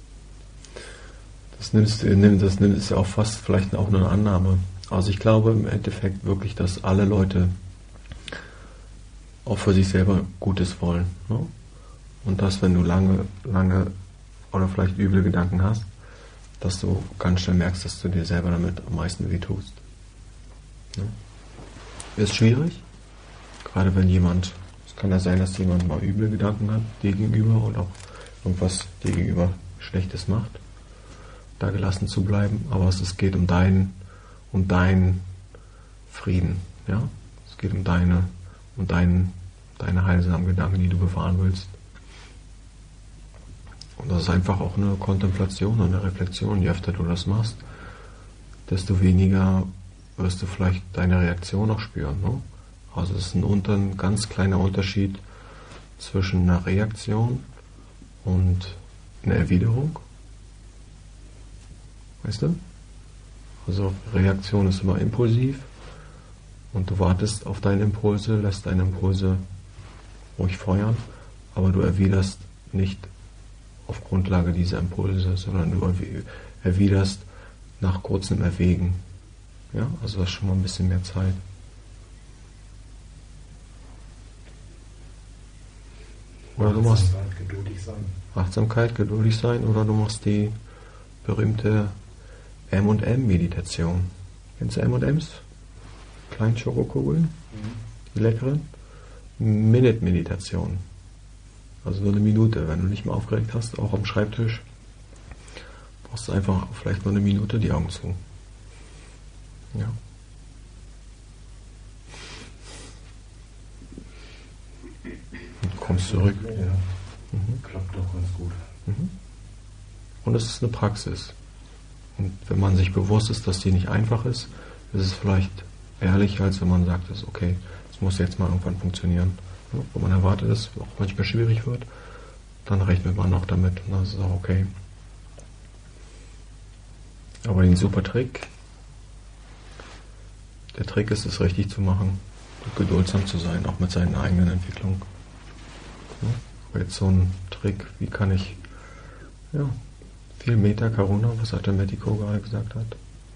Das nimmst du, das ist ja auch fast vielleicht auch nur eine Annahme. Also ich glaube im Endeffekt wirklich, dass alle Leute auch für sich selber Gutes wollen. Ne? Und dass, wenn du lange, lange oder vielleicht üble Gedanken hast, dass du ganz schnell merkst, dass du dir selber damit am meisten weh tust. Ne? Ist schwierig, gerade wenn jemand, es kann ja sein, dass jemand mal üble Gedanken hat dir gegenüber oder auch irgendwas dir gegenüber Schlechtes macht, da gelassen zu bleiben, aber es, es geht um deinen, um deinen Frieden, ja, es geht um deine, um deinen, deine heilsamen Gedanken, die du bewahren willst. Und das ist einfach auch eine Kontemplation, eine Reflexion. Je öfter du das machst, desto weniger wirst du vielleicht deine Reaktion auch spüren. Ne? Also es ist ein, unter, ein ganz kleiner Unterschied zwischen einer Reaktion und einer Erwiderung. Weißt du? Also Reaktion ist immer impulsiv und du wartest auf deine Impulse, lässt deine Impulse ruhig feuern, aber du erwiderst nicht auf Grundlage dieser Impulse, sondern du erwiderst nach kurzem Erwägen. Ja, also das ist schon mal ein bisschen mehr Zeit. Oder du machst geduldig sein. Achtsamkeit, geduldig sein, oder du machst die berühmte M und M-Meditation. Kennst du M und M's? Kleinen Schokokugeln? Mhm. Die leckeren? Minute-Meditation. Also nur eine Minute. Wenn du nicht mehr aufgeregt hast, auch am Schreibtisch, brauchst du einfach vielleicht nur eine Minute die Augen zu. Ja. Und kommst zurück. Ja, mhm. Klappt doch ganz gut. Mhm. Und es ist eine Praxis. Und wenn man sich bewusst ist, dass die nicht einfach ist, ist es vielleicht ehrlicher, als wenn man sagt, dass, okay, es muss jetzt mal irgendwann funktionieren. Ja, wo man erwartet, dass es auch manchmal schwierig wird, dann rechnet man auch damit. Und das ist auch okay. Aber den super Trick, der Trick ist es richtig zu machen, geduldsam zu sein, auch mit seiner eigenen Entwicklung. Ja, aber jetzt so ein Trick, wie kann ich, ja, viel Metta Karuna, was hat der Metiko gerade gesagt hat.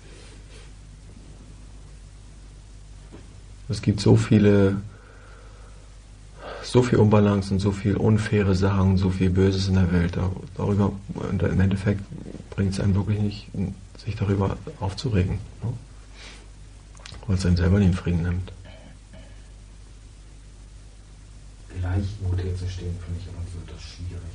Es gibt so viele, so viel Unbalance und so viel unfaire Sachen, so viel Böses in der Welt. Darüber, im Endeffekt bringt es einen wirklich nicht, sich darüber aufzuregen. Ne? Weil es einem selber den Frieden nimmt. Gleichmut herzustellen, finde ich aber so das schwierig.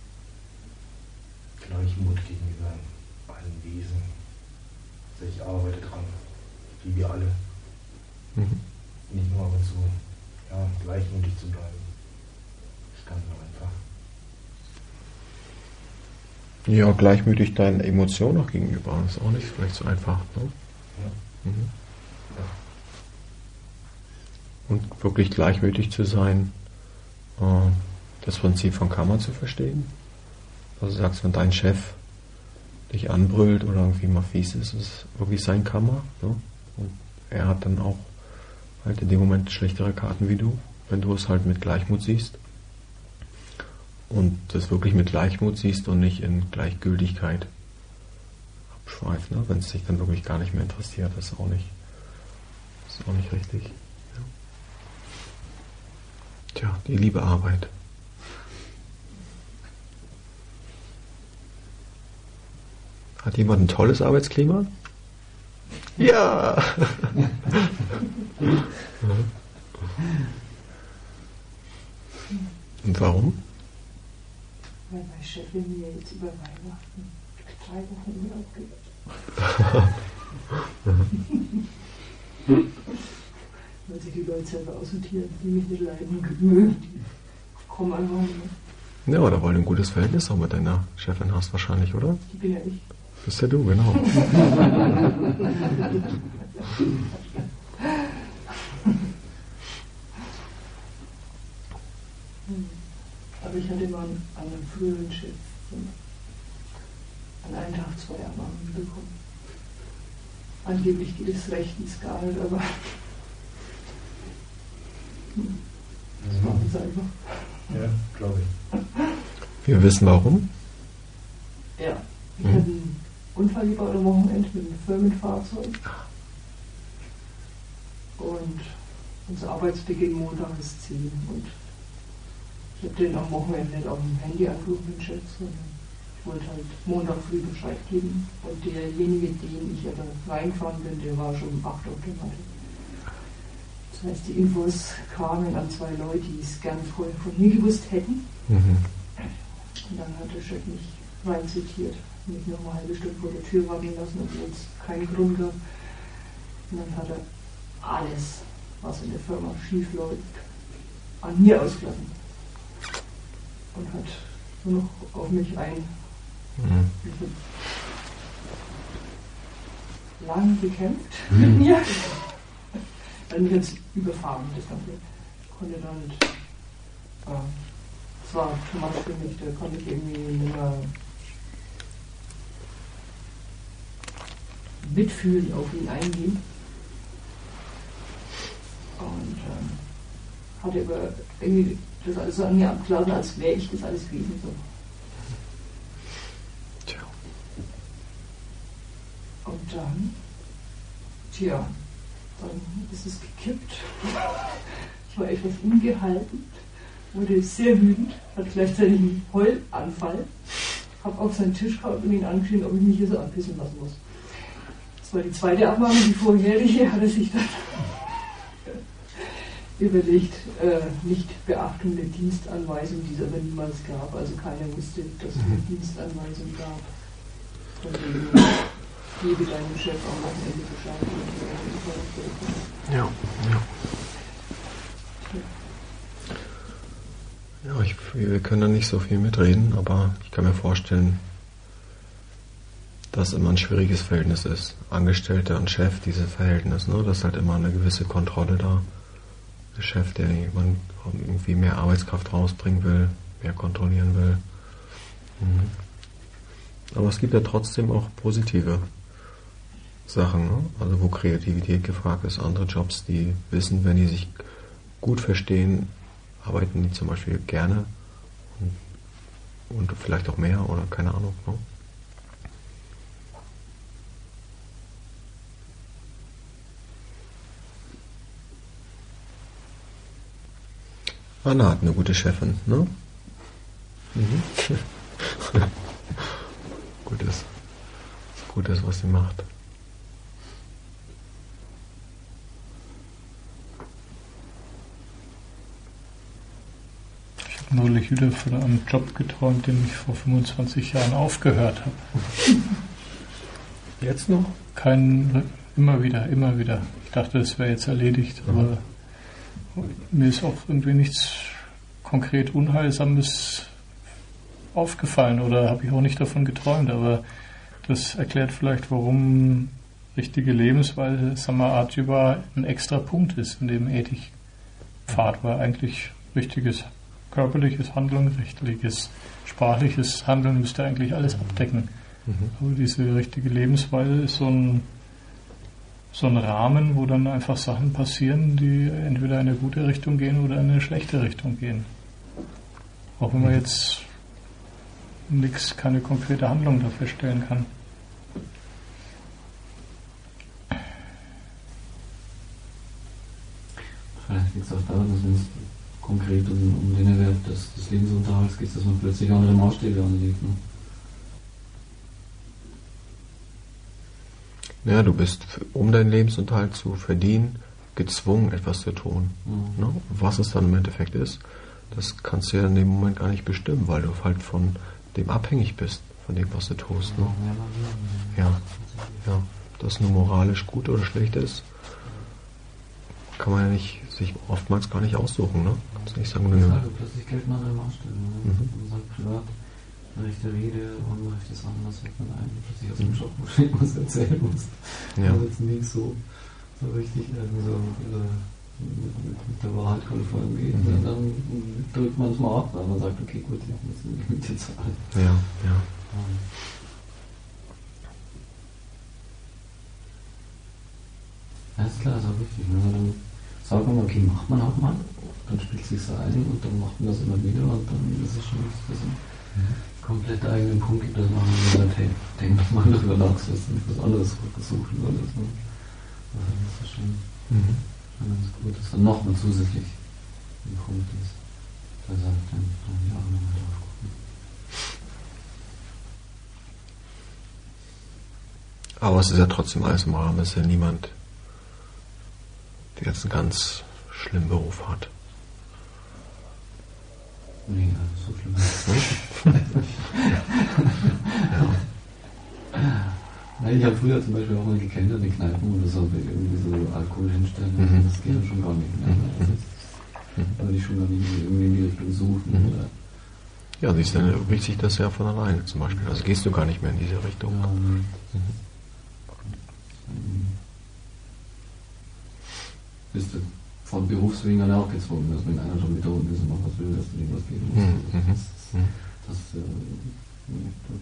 Gleichmut gegenüber allen Wesen. Also ich arbeite dran, wie wir alle. Mhm. Nicht nur ab und zu, ja, gleichmutig zu bleiben. Ich kann nur einfach. Ja, gleichmütig deinen Emotionen auch gegenüber. Das ist auch nicht vielleicht so einfach. Ne? Ja. Mhm. Ja. und wirklich gleichmütig zu sein, äh, das Prinzip von Karma zu verstehen. Also du sagst, wenn dein Chef dich anbrüllt oder irgendwie mal fies ist, ist es wirklich sein Karma. Ne? Und er hat dann auch halt in dem Moment schlechtere Karten wie du, wenn du es halt mit Gleichmut siehst. Und das wirklich mit Gleichmut siehst und nicht in Gleichgültigkeit abschweift, ne? Wenn es dich dann wirklich gar nicht mehr interessiert, das ist auch nicht, das ist auch nicht richtig. Ja. Tja, die liebe Arbeit. Hat jemand ein tolles Arbeitsklima? Ja! Und warum? Weil mein Chefin mir jetzt über Weihnachten drei Wochen Urlaub gibt. Weil sich die Leute selber aussortieren, die mich nicht leiden und mögen, die kommen einfach nicht mehr. Ja, oder weil du ein gutes Verhältnis auch mit deiner Chefin hast wahrscheinlich, oder? Die bin ja ich. Bist ja du, genau. Aber ich hatte mal an einem früheren Chef an einem Tag zwei Ermahnungen bekommen. Angeblich geht es rechtens gar nicht, aber das machen sie einfach. Ja, glaube ich. Wir wissen warum. Ja, ich mhm. hatte einen Unfall gebaut am Wochenende mit einem Firmenfahrzeug. Und unser Arbeitsbeginn Montag ist zehn. Und ich habe den am Wochenende nicht auf dem Handy angerufen, den Chef, sondern ich wollte halt Montag früh Bescheid geben. Und derjenige, den ich aber reingefahren bin, der war schon um acht Uhr auf der Matte. Das heißt, die Infos kamen an zwei Leute, die es gern vorher von mir gewusst hätten. Mhm. Und dann hat der Chef mich rein zitiert, mich noch eine halbe Stunde vor der Tür warten lassen, obwohl es keinen Grund gab. Und dann hat er alles, was in der Firma schief läuft, an mir ausgelassen. Und hat nur noch auf mich ein. Mhm. Lange gekämpft mit mhm. mir. Dann mich jetzt überfahren, das Ganze. Ich konnte dann nicht. Äh, es war too much für mich, da konnte ich irgendwie nicht mehr mitfühlen, auf ihn eingehen. Und ähm, hatte aber irgendwie das alles so an mir abgeladen, als wäre ich das alles gewesen. So. Tja. Und dann, tja, dann ist es gekippt. Ich war etwas ungehalten, wurde sehr wütend, hatte gleichzeitig einen Heulanfall, habe auf seinen Tisch gehabt und ihn angeschrien, ob ich mich hier so anpissen lassen muss. Das war die zweite Abmahnung, die vorherige hatte sich dann überlegt, äh, nicht Beachtung der Dienstanweisung, die es aber niemals gab. Also keiner wusste, dass es eine Dienstanweisung gab. Von dem gebe deinem Chef am Wochenende Bescheid. Ja, ja. Ja, ich, wir können da nicht so viel mitreden, aber ich kann mir vorstellen, dass immer ein schwieriges Verhältnis ist. Angestellter und Chef, dieses Verhältnis, ne? Das ist halt immer eine gewisse Kontrolle da. Der Chef, der jemand irgendwie mehr Arbeitskraft rausbringen will, mehr kontrollieren will. Mhm. Aber es gibt ja trotzdem auch positive Sachen, ne? Also wo Kreativität gefragt ist, andere Jobs, die wissen, wenn die sich gut verstehen, arbeiten die zum Beispiel gerne und, und vielleicht auch mehr oder keine Ahnung. Ne? Anna hat eine gute Chefin, ne? Mhm. Gutes, Gutes, was sie macht. Ich habe neulich wieder von einem Job geträumt, den ich vor fünfundzwanzig Jahren aufgehört habe. Jetzt noch? Kein, immer wieder, immer wieder. Ich dachte, es wäre jetzt erledigt, mhm. aber mir ist auch irgendwie nichts konkret Unheilsames aufgefallen oder habe ich auch nicht davon geträumt, aber das erklärt vielleicht, warum richtige Lebensweise, Samadhi, ein extra Punkt ist in dem Ethik, Pfad, weil eigentlich richtiges körperliches Handeln, richtiges sprachliches Handeln müsste eigentlich alles abdecken. Mhm. Aber diese richtige Lebensweise ist so ein, so ein Rahmen, wo dann einfach Sachen passieren, die entweder in eine gute Richtung gehen oder in eine schlechte Richtung gehen. Auch wenn man jetzt nichts, keine konkrete Handlung da feststellen kann. Vielleicht liegt es auch daran, dass wenn es konkret um, um den Erwerb des, des Lebensunterhalts geht, dass man plötzlich andere Maßstäbe anlegt. Ne? Ja, du bist, um deinen Lebensunterhalt zu verdienen, gezwungen, etwas zu tun. Mhm. Ne? Was es dann im Endeffekt ist, das kannst du ja in dem Moment gar nicht bestimmen, weil du halt von dem abhängig bist, von dem, was du tust. Ne? Ja, ja. Dass nur moralisch gut oder schlecht ist, kann man ja nicht, sich oftmals gar nicht aussuchen. Ne? Kannst nicht sagen, nö. Also plötzlich gelten andere Maßstäbe. Ne? Mhm. Man sagt privat, rechte Rede, Unrecht ist anders, wird man eigentlich plötzlich aus dem Job, wo du irgendwas erzählen musst. Ja. Also jetzt nicht so, so richtig irgendwie so äh, mit, mit der Wahrheit konform geht. Mhm. Dann drückt man es mal ab, weil man sagt, okay, gut, ich muss nicht mit dir zahlen. Ja, ja. Um, Ja, ist klar, ist auch wichtig. Ne? Dann sagt man, okay, macht man auch mal, dann spielt es sich ein und dann macht man das immer wieder und dann ist es schon nicht, dass es einen komplett eigenen Punkt gibt, dass man sagt, hey, denk doch mal darüber nach, so ist nicht was anderes suchen oder so. Also das ist schon, mhm. schon ganz gut, dass dann nochmal zusätzlich ein Punkt ist. Da sagt dann, dann die auch nochmal drauf gucken. Aber es ist ja trotzdem alles im Rahmen, es ist ja niemand, der jetzt einen ganz schlimmen Beruf hat. Nee, also so schlimm ist es nicht. Ja. Ich habe früher zum Beispiel auch mal gekellnert in Kneipen oder so, irgendwie so Alkohol hinstellen, mhm. das geht dann schon gar nicht mehr. Also das würde ich schon gar nicht irgendwie in die Richtung suchen. Mhm. Oder ja, siehst du, dann erübrigt sich das ja von alleine zum Beispiel. Also gehst du gar nicht mehr in diese Richtung. Ja, mhm. Mhm. Bist du von Berufswegen dann auch gezwungen, dass wenn einer schon mit da unten ist und noch was will, dass du ihm was geben musst. Mhm. Das, das, das, äh,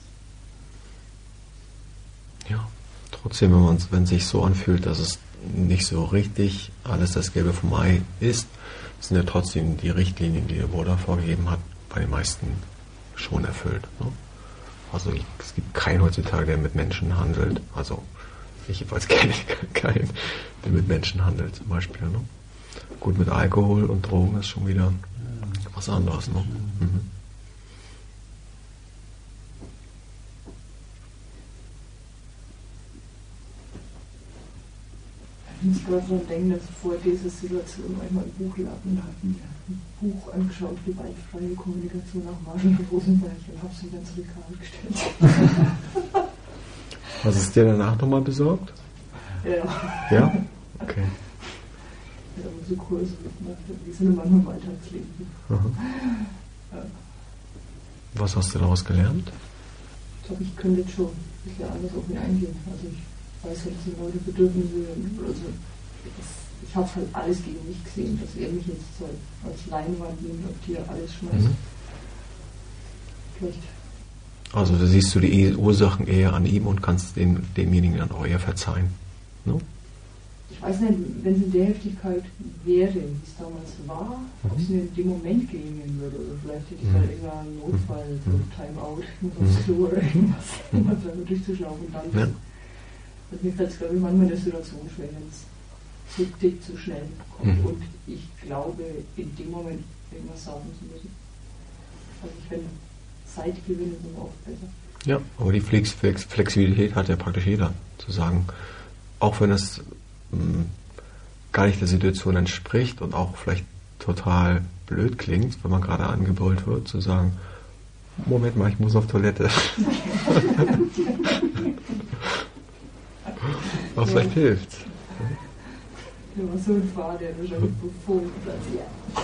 das ja, trotzdem, wenn man wenn es sich so anfühlt, dass es nicht so richtig alles das Gelbe vom Ei ist, sind ja trotzdem die Richtlinien, die der Buddha vorgegeben hat, bei den meisten schon erfüllt. Ne? Also ich, es gibt keinen heutzutage, der mit Menschen handelt. Also ich jedenfalls kenne keinen, der mit Menschen handelt zum Beispiel. Ne? Gut, mit Alkohol und Drogen ist schon wieder was anderes. Ne? Mhm. Ich muss gerade so denken, dass vor dieser Situation einmal ein Buchladen hatten, ein Buch angeschaut, gewaltfreie Kommunikation nach Marshall Rosenberg, und habe es wieder ins Regal gestellt. Hast du es dir danach nochmal besorgt? Ja. Ja? Okay. Ja, aber so Kurse gemacht, die sind immer nur weiter ins Leben. Ja. Was hast du daraus gelernt? Ich glaube, ich könnte jetzt schon ein bisschen anders auf mich eingehen. Also ich weiß halt, dass die Leute Bedürfnisse, also ich, ich habe halt alles gegen mich gesehen, dass er mich jetzt so als Leinwand nimmt, auf die er alles schmeißt. Mhm. Vielleicht. Also da siehst du die Ursachen eher an ihm und kannst den, demjenigen dann auch eher verzeihen. No? Ich weiß nicht, wenn es in der Heftigkeit wäre, wie es damals war, mhm. ob es mir in dem Moment gelingen würde. Oder vielleicht hätte ich mhm. da irgendeinen Notfall, mhm. so Timeout, muss aufs Klo oder irgendwas, um das einfach durchzuschlafen. Und dann ja. Also mir fällt es, glaube ich, manchmal in der Situation schwer, wenn es zu dick, zu schnell kommt. Mhm. Und ich glaube, in dem Moment irgendwas sagen zu müssen. Also ich finde, Zeitgewinne sind auch besser. Ja, aber die Flex Flex Flexibilität hat ja praktisch jeder. Zu sagen, auch wenn es mh, gar nicht der Situation entspricht und auch vielleicht total blöd klingt, wenn man gerade angebrüllt wird, zu sagen, Moment mal, ich muss auf Toilette. Was ja. vielleicht hilft. Ja, war so ein Fahrer, der wahrscheinlich befohlen hat.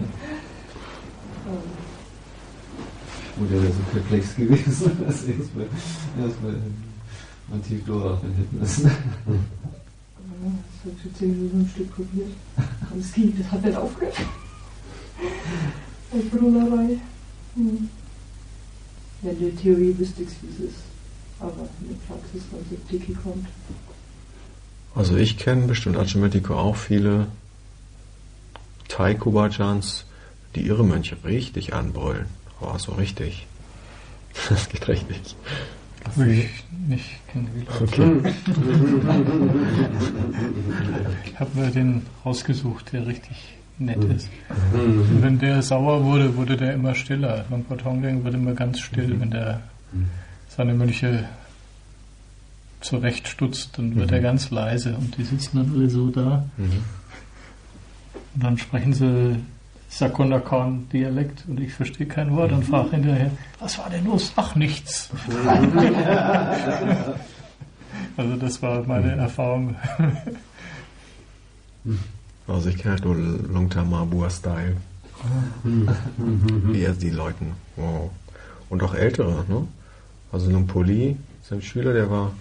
Oder wäre so perplex gewesen, dass er erstmal erstmal mal tief durchatmen hätten müssen. Ja, das habe ich jetzt zehn Minuten ein Stück probiert. Und das ging, das hat nicht aufgehört. Die Brüllerei. Hm. Ja, in der Theorie wüsste ich es, wie es ist. Aber in der Praxis, wenn es auf Dicke kommt. Also ich kenne bestimmt Achametiko auch viele Thai-Kubajans, die ihre Mönche richtig anbrüllen. Oh, so richtig. Das geht richtig. Habe ich nicht kennengelernt. Okay. Ich habe mir den rausgesucht, der richtig nett ist. Und wenn der sauer wurde, wurde der immer stiller. Luang Tonglen wird immer ganz still, wenn der seine Mönche zurechtstutzt, dann wird er ganz leise und die sitzen dann alle so da. Und dann sprechen sie Sakonnakorn-Dialekt und ich verstehe kein Wort und frage hinterher, was war denn los? Ach, nichts. Also das war meine Erfahrung. Also ich kenne halt nur Longta Mabua-Style. Eher die Leuten. Wow. Und auch Ältere, ne? Also Luang Por Li, sein Schüler, der war,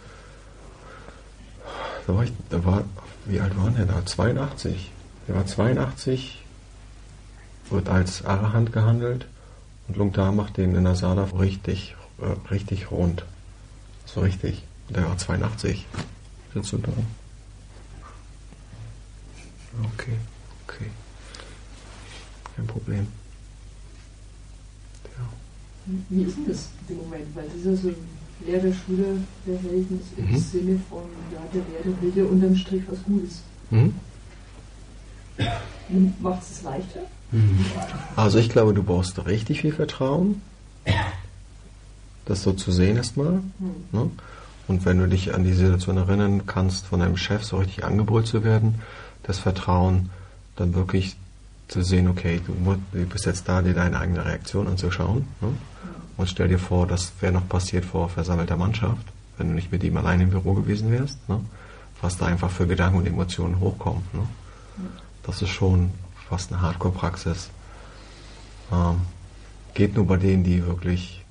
da war ich, da war, wie alt war der da? zweiundachtzig. Der war zweiundachtzig, wird als Arahant gehandelt und Lungta macht den in der Sada richtig, äh, richtig rund. So richtig. Der war zweiundachtzig. Sitzt du da? Okay, okay. Kein Problem. Ja. Wie ist denn das im Moment? Weil das ist ja so ein Lehrer-Schüler-Verhältnis im Mhm. Sinne von, ja, der Lehrer will ja unterm Strich was Gutes. Mhm. Macht es leichter? Also ich glaube, du brauchst richtig viel Vertrauen, das so zu sehen erstmal. Hm. Ne? Und wenn du dich an die Situation erinnern kannst, von deinem Chef so richtig angebrüllt zu werden, das Vertrauen dann wirklich zu sehen, okay, du, musst, du bist jetzt da, dir deine eigene Reaktion anzuschauen. Ne? Und stell dir vor, das wäre noch passiert vor versammelter Mannschaft, wenn du nicht mit ihm allein im Büro gewesen wärst, ne? Was da einfach für Gedanken und Emotionen hochkommen. Ne? Das ist schon fast eine Hardcore-Praxis. Ähm, geht nur bei denen, die wirklich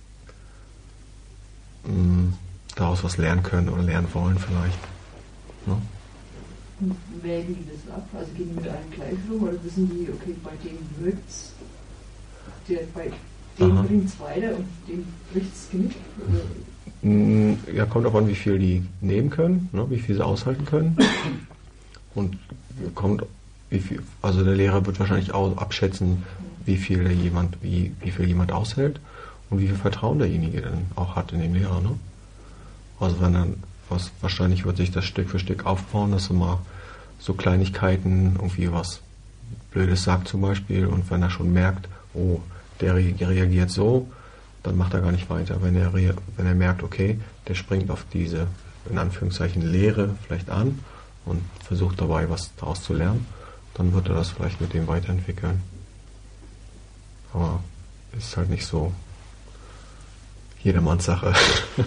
mh, daraus was lernen können oder lernen wollen vielleicht. Ne? Und wägen die das ab? Also gehen die mit einem gleich rum oder wissen die, okay, bei dem wirkt's, der, bei dem bringt es weiter und dem bricht es Genick? Ja, kommt auch an, wie viel die nehmen können, ne, wie viel sie aushalten können. Und kommt, wie viel, also der Lehrer wird wahrscheinlich auch abschätzen, wie viel der jemand, wie, wie viel jemand aushält und wie viel Vertrauen derjenige dann auch hat in den Lehrer. Ne? Also wenn dann, was wahrscheinlich wird sich das Stück für Stück aufbauen, dass er mal so Kleinigkeiten, irgendwie was Blödes sagt zum Beispiel, und wenn er schon merkt, oh, der reagiert so, dann macht er gar nicht weiter. Wenn er, wenn er merkt, okay, der springt auf diese, in Anführungszeichen, Lehre vielleicht an und versucht dabei, was daraus zu lernen, dann wird er das vielleicht mit dem weiterentwickeln. Aber ist halt nicht so jedermanns Sache.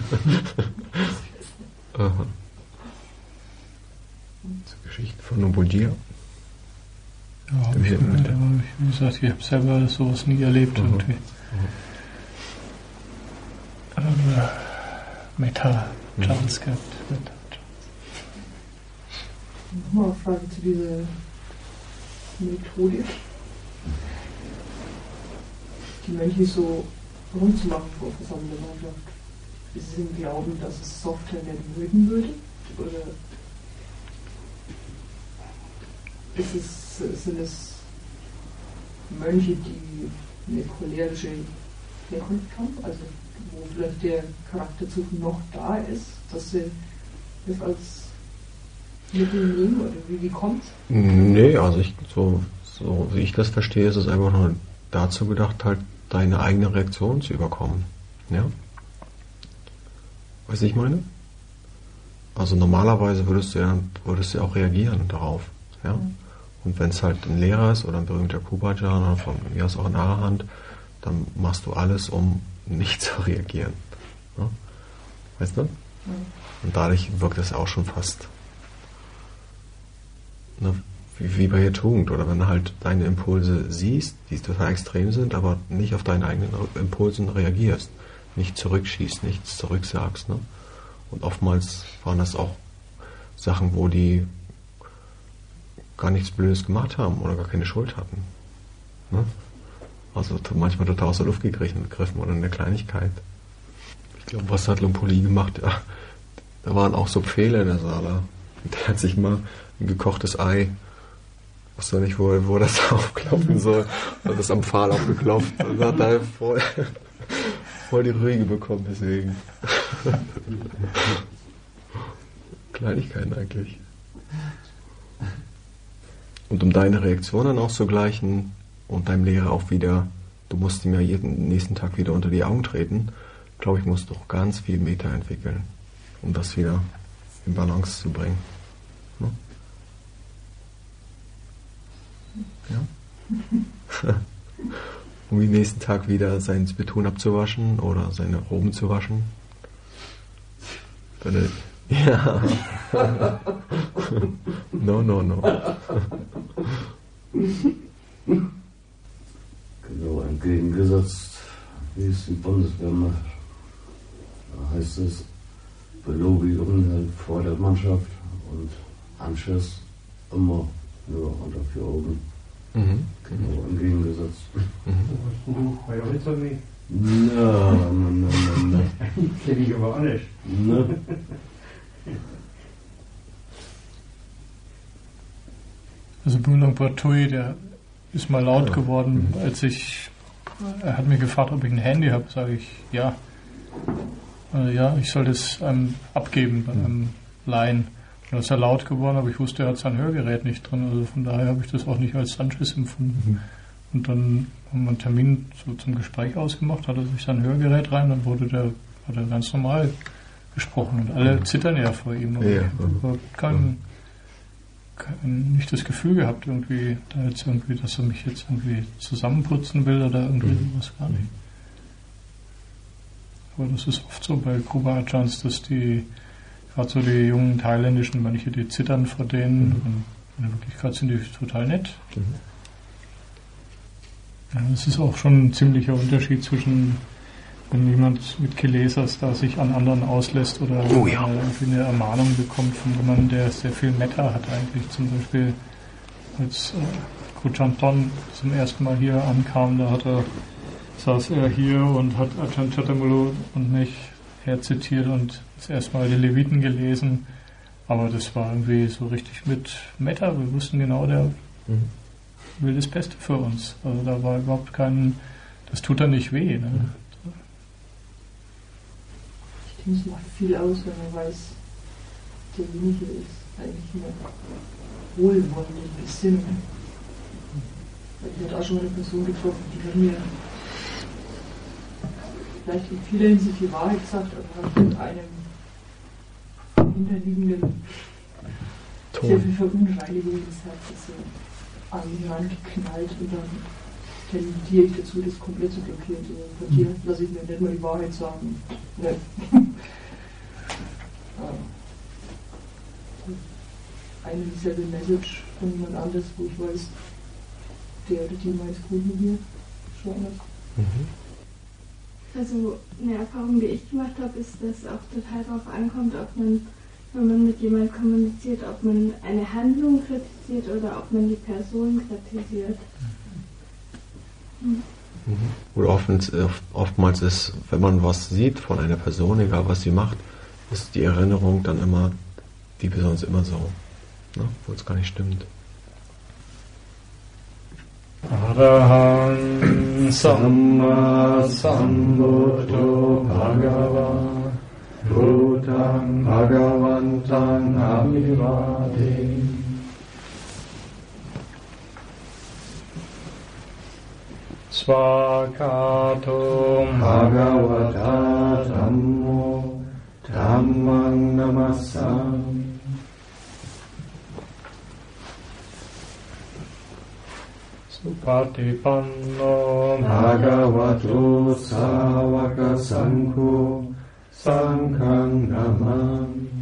Zur Geschichte von Nobujia. Ja, ich, wie gesagt, ich habe selber sowas nie erlebt. Mhm. Irgendwie. Mhm. Meta-Chance gehabt. Nochmal eine Frage zu dieser Methodik. Die Mönche so rund zu machen vor versammelter Mannschaft. Ist es im Glauben, dass es softer werden mögen würde? Oder ist es, sind es Mönche, die eine cholerische Herkunft haben? Also wo vielleicht der Charakterzug noch da ist, dass sie das als Mittel nehmen? Oder wie, wie kommt es? Nee, also ich, so, so wie ich das verstehe, ist es einfach nur dazu gedacht, halt deine eigene Reaktion zu überkommen. Ja? Weißt du, ich meine? Also normalerweise würdest du ja, würdest du ja auch reagieren darauf. Ja? Mhm. Und wenn es halt ein Lehrer ist oder ein berühmter Kubajan oder von mir aus auch ein Arahant, dann machst du alles, um nicht zu reagieren. Ja? Weißt du? Mhm. Und dadurch wirkt es auch schon fast, ne, wie, wie bei der Tugend. Oder wenn du halt deine Impulse siehst, die total extrem sind, aber nicht auf deine eigenen Impulsen reagierst. Nicht zurückschießt, nichts zurücksagst. Ne? Und oftmals waren das auch Sachen, wo die gar nichts Blödes gemacht haben oder gar keine Schuld hatten. Ne? Also manchmal total aus der Luft gegriffen oder eine Kleinigkeit. Ich glaube, was hat Lumpoli gemacht? Ja, da waren auch so Pfähle in der Sala. Der hat sich mal ein gekochtes Ei, ich wusste nicht, wo, wo das aufklopfen soll, hat das am Pfahl aufgeklopft und hat da voll, voll die Rüge bekommen, deswegen. Kleinigkeiten eigentlich. Und um deine Reaktion dann auch zu gleichen und deinem Lehrer auch wieder, du musst ihm ja jeden nächsten Tag wieder unter die Augen treten, glaube ich, musst du auch ganz viel Meta entwickeln, um das wieder in Balance zu bringen. Ne? Ja? Um den nächsten Tag wieder sein Beton abzuwaschen oder seine Roben zu waschen. Deine, ja. No, no, no. Genau entgegengesetzt, wie es die Bundeswehr macht. Da heißt es Belobigung halt vor der Mannschaft und Anschiss immer nur unter vier Augen. Mhm. Genau entgegengesetzt. Du, bei der Witzer nicht? Na, na, na, na, na. Kenne ich aber auch nicht. Ne? Also Bulong Tui, der ist mal laut geworden, als ich, er hat mich gefragt, ob ich ein Handy habe, sage ich, ja. Äh, ja, ich soll das einem abgeben, bei einem Leihen. Und da ist er laut geworden, aber ich wusste, er hat sein Hörgerät nicht drin, also von daher habe ich das auch nicht als Anschiss empfunden. Mhm. Und dann haben wir einen Termin so zum Gespräch ausgemacht, hat er sich sein Hörgerät rein, dann wurde der, hat er ganz normal gesprochen und alle mhm. zittern ja vor ihm. Aber ja. ich habe überhaupt kein, kein, nicht das Gefühl gehabt, irgendwie, da jetzt irgendwie, dass er mich jetzt irgendwie zusammenputzen will oder irgendwie mhm. sowas, gar nicht. Aber das ist oft so bei Kruba Ajahns, dass die, gerade so die jungen thailändischen Mönche, die zittern vor denen mhm. und in der Wirklichkeit sind die total nett. Mhm. Ja, das ist auch schon ein ziemlicher Unterschied zwischen, wenn jemand mit Kilesas da sich an anderen auslässt oder oh, ja. irgendwie eine Ermahnung bekommt von jemandem, der sehr viel Metta hat eigentlich. Zum Beispiel als äh, Kuchanton zum ersten Mal hier ankam, da hat er, saß er hier und hat Ajahn Chatamulu und mich herzitiert und das erste Mal die Leviten gelesen. Aber das war irgendwie so richtig mit Metta. Wir wussten genau, der mhm. will das Beste für uns. Also da war überhaupt kein, das tut da nicht weh. Ne? Mhm. Ich denke, es macht viel aus, wenn man weiß, derjenige ist eigentlich eine wohlwollende Gesinnung. Ich hatte auch schon mal eine Person getroffen, die hat mir vielleicht in vieler Hinsicht die Wahrheit gesagt, aber hat mit einem hinterliegenden sehr viel Verunreinigung des Herzens so an die Rand geknallt und dann tendiere ich dazu, das komplett zu blockieren. So, von dir lasse ich mir nicht mal die Wahrheit sagen. Ne. Eine dieselbe Message von jemand anderes, wo ich weiß, der oder die meint es gut mit mir. Schon anders. Mhm. Also eine Erfahrung, die ich gemacht habe, ist, dass auch total darauf ankommt, ob man, wenn man mit jemandem kommuniziert, ob man eine Handlung kritisiert oder ob man die Person kritisiert. Mhm. Oder oft, oftmals ist, wenn man was sieht von einer Person, egal was sie macht, ist die Erinnerung dann immer, die Person ist immer so, ne? Obwohl es gar nicht stimmt. Arahant Samma Sambuddho Bhagava Bhutang Bhagavantan Abhivade. Svakato Bhagavata Dhammo Dhammang Namassami. Supatipanno Bhagavato Savaka Sangho Sanghang Namami.